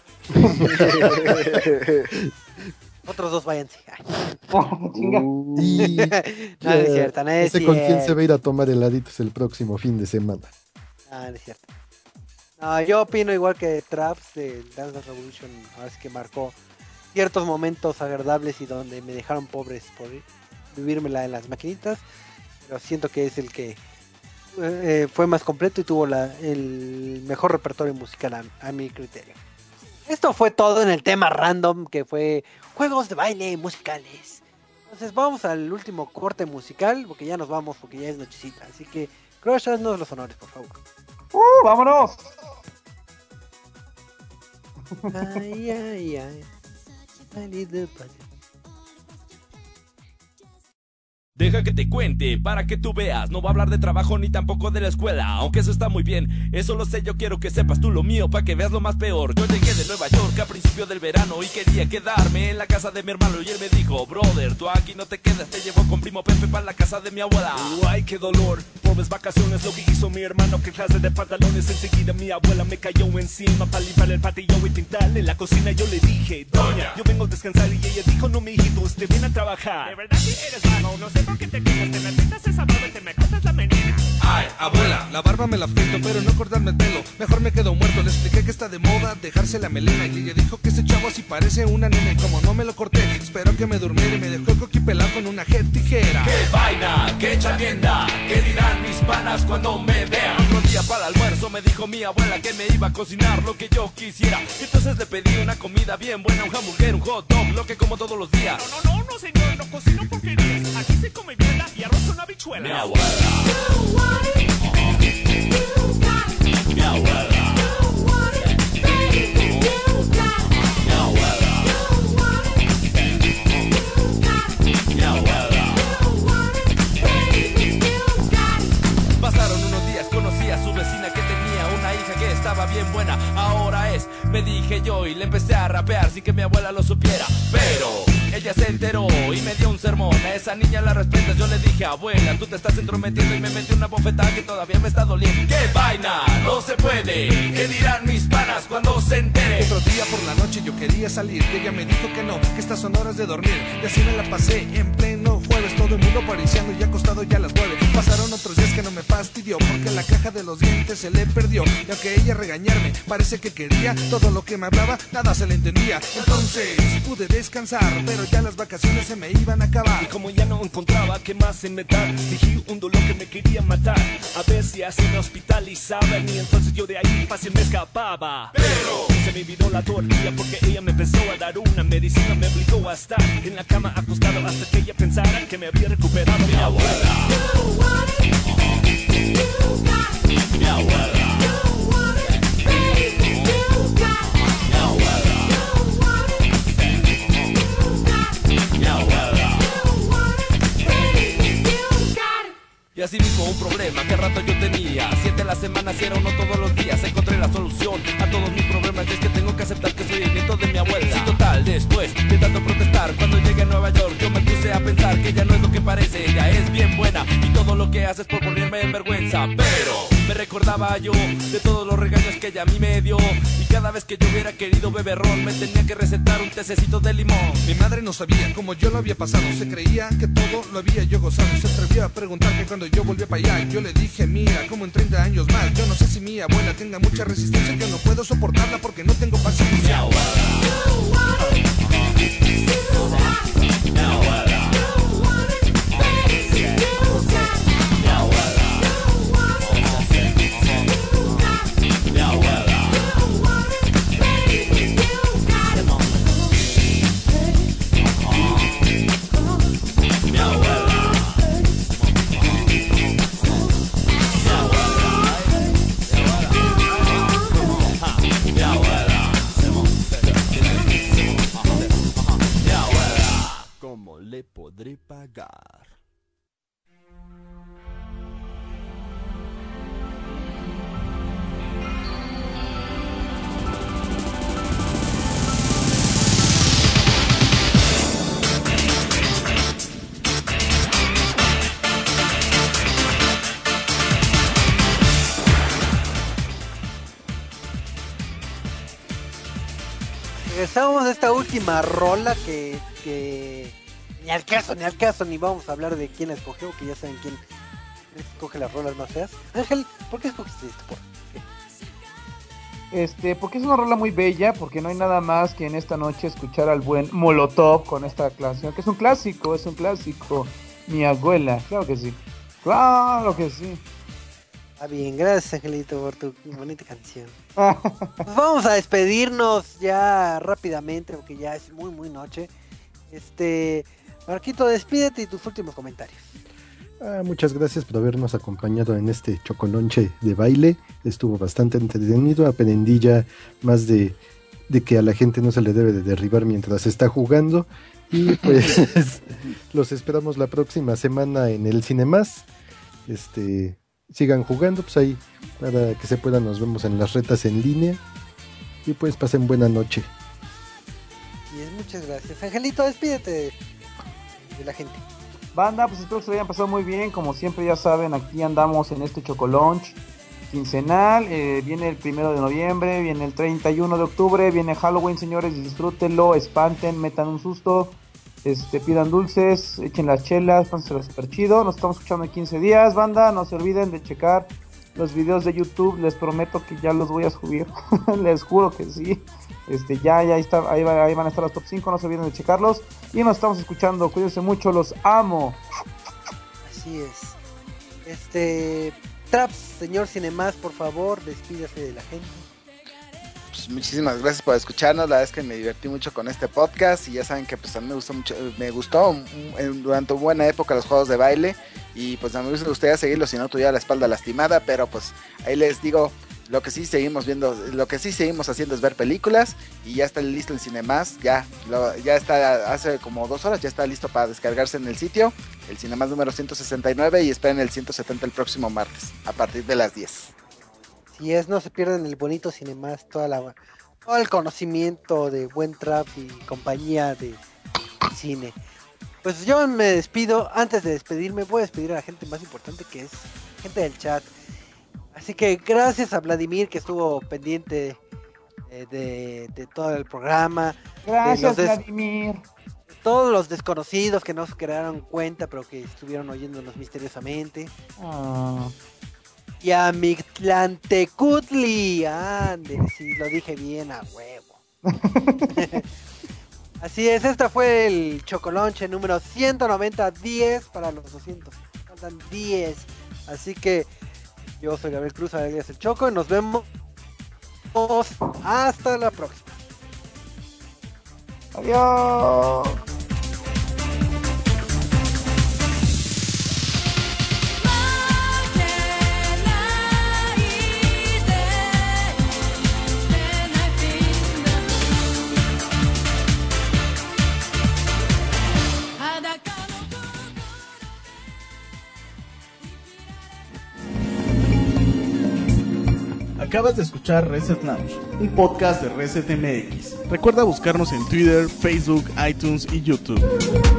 [SPEAKER 6] Otros dos váyanse. Ay.
[SPEAKER 10] Chinga.
[SPEAKER 4] Y
[SPEAKER 6] No, no es cierto, no es
[SPEAKER 4] sé con quién se
[SPEAKER 6] cierto.
[SPEAKER 4] va a ir a tomar heladitos el próximo fin de semana.
[SPEAKER 6] Ah, no es cierto. No, yo opino igual que Traps de Dance Dance Revolution, ahora es que marcó ciertos momentos agradables y donde me dejaron pobres por vivírmela en las maquinitas, pero siento que es el que eh, fue más completo y tuvo la, el mejor repertorio musical a, a mi criterio. Esto fue todo en el tema random que fue juegos de baile musicales. Entonces vamos al último corte musical porque ya nos vamos porque ya es nochecita, así que Crush, haznos los honores, por favor.
[SPEAKER 10] ¡Uh, vámonos!
[SPEAKER 6] Ay, ay, ay. I need the budget.
[SPEAKER 11] Deja que te cuente, para que tú veas. No va a hablar de trabajo ni tampoco de la escuela, aunque eso está muy bien, eso lo sé, yo quiero que sepas tú lo mío, para que veas lo más peor. Yo llegué de Nueva York a principio del verano y quería quedarme en la casa de mi hermano. Y él me dijo, brother, tú aquí no te quedas, te llevo con primo Pepe para la casa de mi abuela.
[SPEAKER 12] Ay, qué dolor, por mis vacaciones lo que hizo mi hermano, qué clase de pantalones. Enseguida mi abuela me cayó encima para limpiar el patillo y pintarle la cocina. Yo le dije, doña, yo vengo a descansar, y ella dijo, no, mi hijito, usted viene a trabajar.
[SPEAKER 13] De verdad que eres vago, no sé por qué te quejas, te me pintas esa barba y te me cortas la menina.
[SPEAKER 14] Ay, abuela, la barba me la afeito, pero no cortarme el pelo, mejor me quedo muerto. Le expliqué que está de moda dejarse la melena y ella dijo que ese chavo así parece una nena. Y como no me lo corté, espero que me durmiera y me dejó el coqui pelado con una jet tijera.
[SPEAKER 11] ¡Qué vaina! ¡Qué chalienda! ¿Qué dirán mis panas cuando me vean? Otro día para el almuerzo me dijo mi abuela que me iba a cocinar lo que yo quisiera. Entonces le pedí una comida bien buena, un hamburguero, un hot dog, lo que como todos los días.
[SPEAKER 13] No, no, no, no, señor, no cocino porquerías. Aquí se come biela y arroz con habichuelas.
[SPEAKER 11] Mi abuela. Mi abuela. Pasaron unos días, conocí a su vecina que tenía una hija que estaba bien buena. Ahora es, me dije yo, y le empecé a rapear sin que mi abuela lo supiera. Pero ella se enteró y me dio un sermón. A esa niña la respetas, yo le dije, abuela, tú te estás entrometiendo, y me metí una bofetada que todavía me está doliendo. ¡Qué vaina! No se puede. ¿Qué dirán mis panas cuando se enteren?
[SPEAKER 14] Otro día por la noche yo quería salir y ella me dijo que no, que estas son horas de dormir. Y así me la pasé en pleno jueves, todo el mundo pariciando y acostado ya a las nueve. Pasaron otros días que no me fastidió porque la caja de los dientes se le perdió. Y aunque ella regañarme parece que quería, todo lo que me hablaba nada se le entendía. Entonces pude descansar, pero ya las vacaciones se me iban a acabar.
[SPEAKER 12] Y como ya no encontraba qué más inventar, dije un dolor que me quería matar. A ver si así me hospitalizaban, y entonces yo de ahí fácil me escapaba. Pero se me olvidó la tortilla porque ella me empezó a dar una medicina. Me obligó a estar en la cama acostado hasta que ella pensara que me había recuperado. Mi abuela.
[SPEAKER 11] Mi abuela. Y así mismo un problema que rato yo tenía. Siete a la semana, si era uno todos los días. Encontré la solución a todos mis problemas, y es que tengo que aceptar que soy el nieto de mi abuela. Sí, total, después de tanto protestar, cuando llegué a Nueva York yo me puse a pensar que ella no es lo que parece. Ella es bien buena y todo lo que hace es por ponerme en vergüenza. Pero me recordaba yo de todos los regaños que ella a mí me dio, y cada vez que yo hubiera querido beber ron me tenía que recetar un tececito de limón.
[SPEAKER 14] Mi madre no sabía cómo yo lo había pasado, se creía que todo lo había yo gozado. Se atrevió a preguntar que cuando yo volví para allá, yo le dije, mira, como en treinta años más, yo no sé si mi abuela tenga mucha resistencia, yo no puedo soportarla porque no tengo paciencia.
[SPEAKER 11] Mi abuela. Mi abuela. escuchar.
[SPEAKER 6] Regresamos a esta última rola que, que ni al caso, ni al caso, ni vamos a hablar de quién la escogió, que ya saben quién escoge las rolas más feas. Ángel, ¿por qué escogiste esto? ¿Por qué?
[SPEAKER 10] Este, porque es una rola muy bella, porque no hay nada más que en esta noche escuchar al buen Molotov con esta canción, que es un clásico, es un clásico. Mi abuela, claro que sí, claro que sí.
[SPEAKER 6] Ah, bien, gracias Angelito por tu bonita canción. Pues vamos a despedirnos ya rápidamente porque ya es muy muy noche. Este, Marquito, despídete y tus últimos comentarios.
[SPEAKER 4] Ah, muchas gracias por habernos acompañado en este chocolonche de baile. Estuvo bastante entretenido. Aprendí ya más de, de que a la gente no se le debe de derribar mientras está jugando. Y pues los esperamos la próxima semana en el Cinemás. Este... Sigan jugando, pues ahí para que se pueda nos vemos en las retas en línea y pues pasen buena noche.
[SPEAKER 6] Bien, muchas gracias. Angelito, despídete de, de la gente.
[SPEAKER 10] Banda, pues espero que se lo hayan pasado muy bien, como siempre ya saben, aquí andamos en este Chocolunch quincenal, eh, viene el primero de noviembre, viene el treinta y uno de octubre, viene Halloween, señores, disfrútenlo, espanten, metan un susto. Este, pidan dulces, echen las chelas, pásenselo super chido. Nos estamos escuchando en quince días, banda. No se olviden de checar los videos de YouTube. Les prometo que ya los voy a subir. Les juro que sí. Este, ya, ya está, ahí, va, ahí van a estar los top cinco. No se olviden de checarlos. Y nos estamos escuchando. Cuídense mucho, los amo.
[SPEAKER 6] Así es. Este, Traps, señor Cinemás, por favor, despídase de la gente.
[SPEAKER 3] Pues muchísimas gracias por escucharnos, la verdad es que me divertí mucho con este podcast y ya saben que pues a mí me gustó mucho, me gustó durante una buena época los juegos de baile y pues a mí me gustaría seguirlo si no tuviera la espalda lastimada, pero pues ahí les digo, lo que sí seguimos viendo, lo que sí seguimos haciendo es ver películas y ya está listo el Cinemás, ya, lo, ya está, hace como dos horas ya está listo para descargarse en el sitio, el Cinemás número ciento sesenta y nueve y esperen el ciento setenta el próximo martes, a partir de las diez.
[SPEAKER 6] Si es, no se pierdan el bonito Cinemás, toda la, todo el conocimiento de buen trap y compañía de, de cine. Pues yo me despido, antes de despedirme voy a despedir a la gente más importante que es gente del chat. Así que gracias a Vladimir que estuvo pendiente eh, de, de todo el programa.
[SPEAKER 10] Gracias
[SPEAKER 6] des-
[SPEAKER 10] Vladimir.
[SPEAKER 6] Todos los desconocidos que no se crearon cuenta pero que estuvieron oyéndonos misteriosamente.
[SPEAKER 10] Oh.
[SPEAKER 6] Y a Mictlantecutli, ande, sí, lo dije bien a huevo. Así es, esta fue el Chocolonche número ciento noventa, diez para los doscientos. Faltan diez. Así que yo soy Gabriel Cruz, alias el Choco, y nos vemos hasta la próxima.
[SPEAKER 10] Adiós.
[SPEAKER 1] Acabas de escuchar Reset Lounge, un podcast de Reset M X. Recuerda buscarnos en Twitter, Facebook, iTunes y YouTube.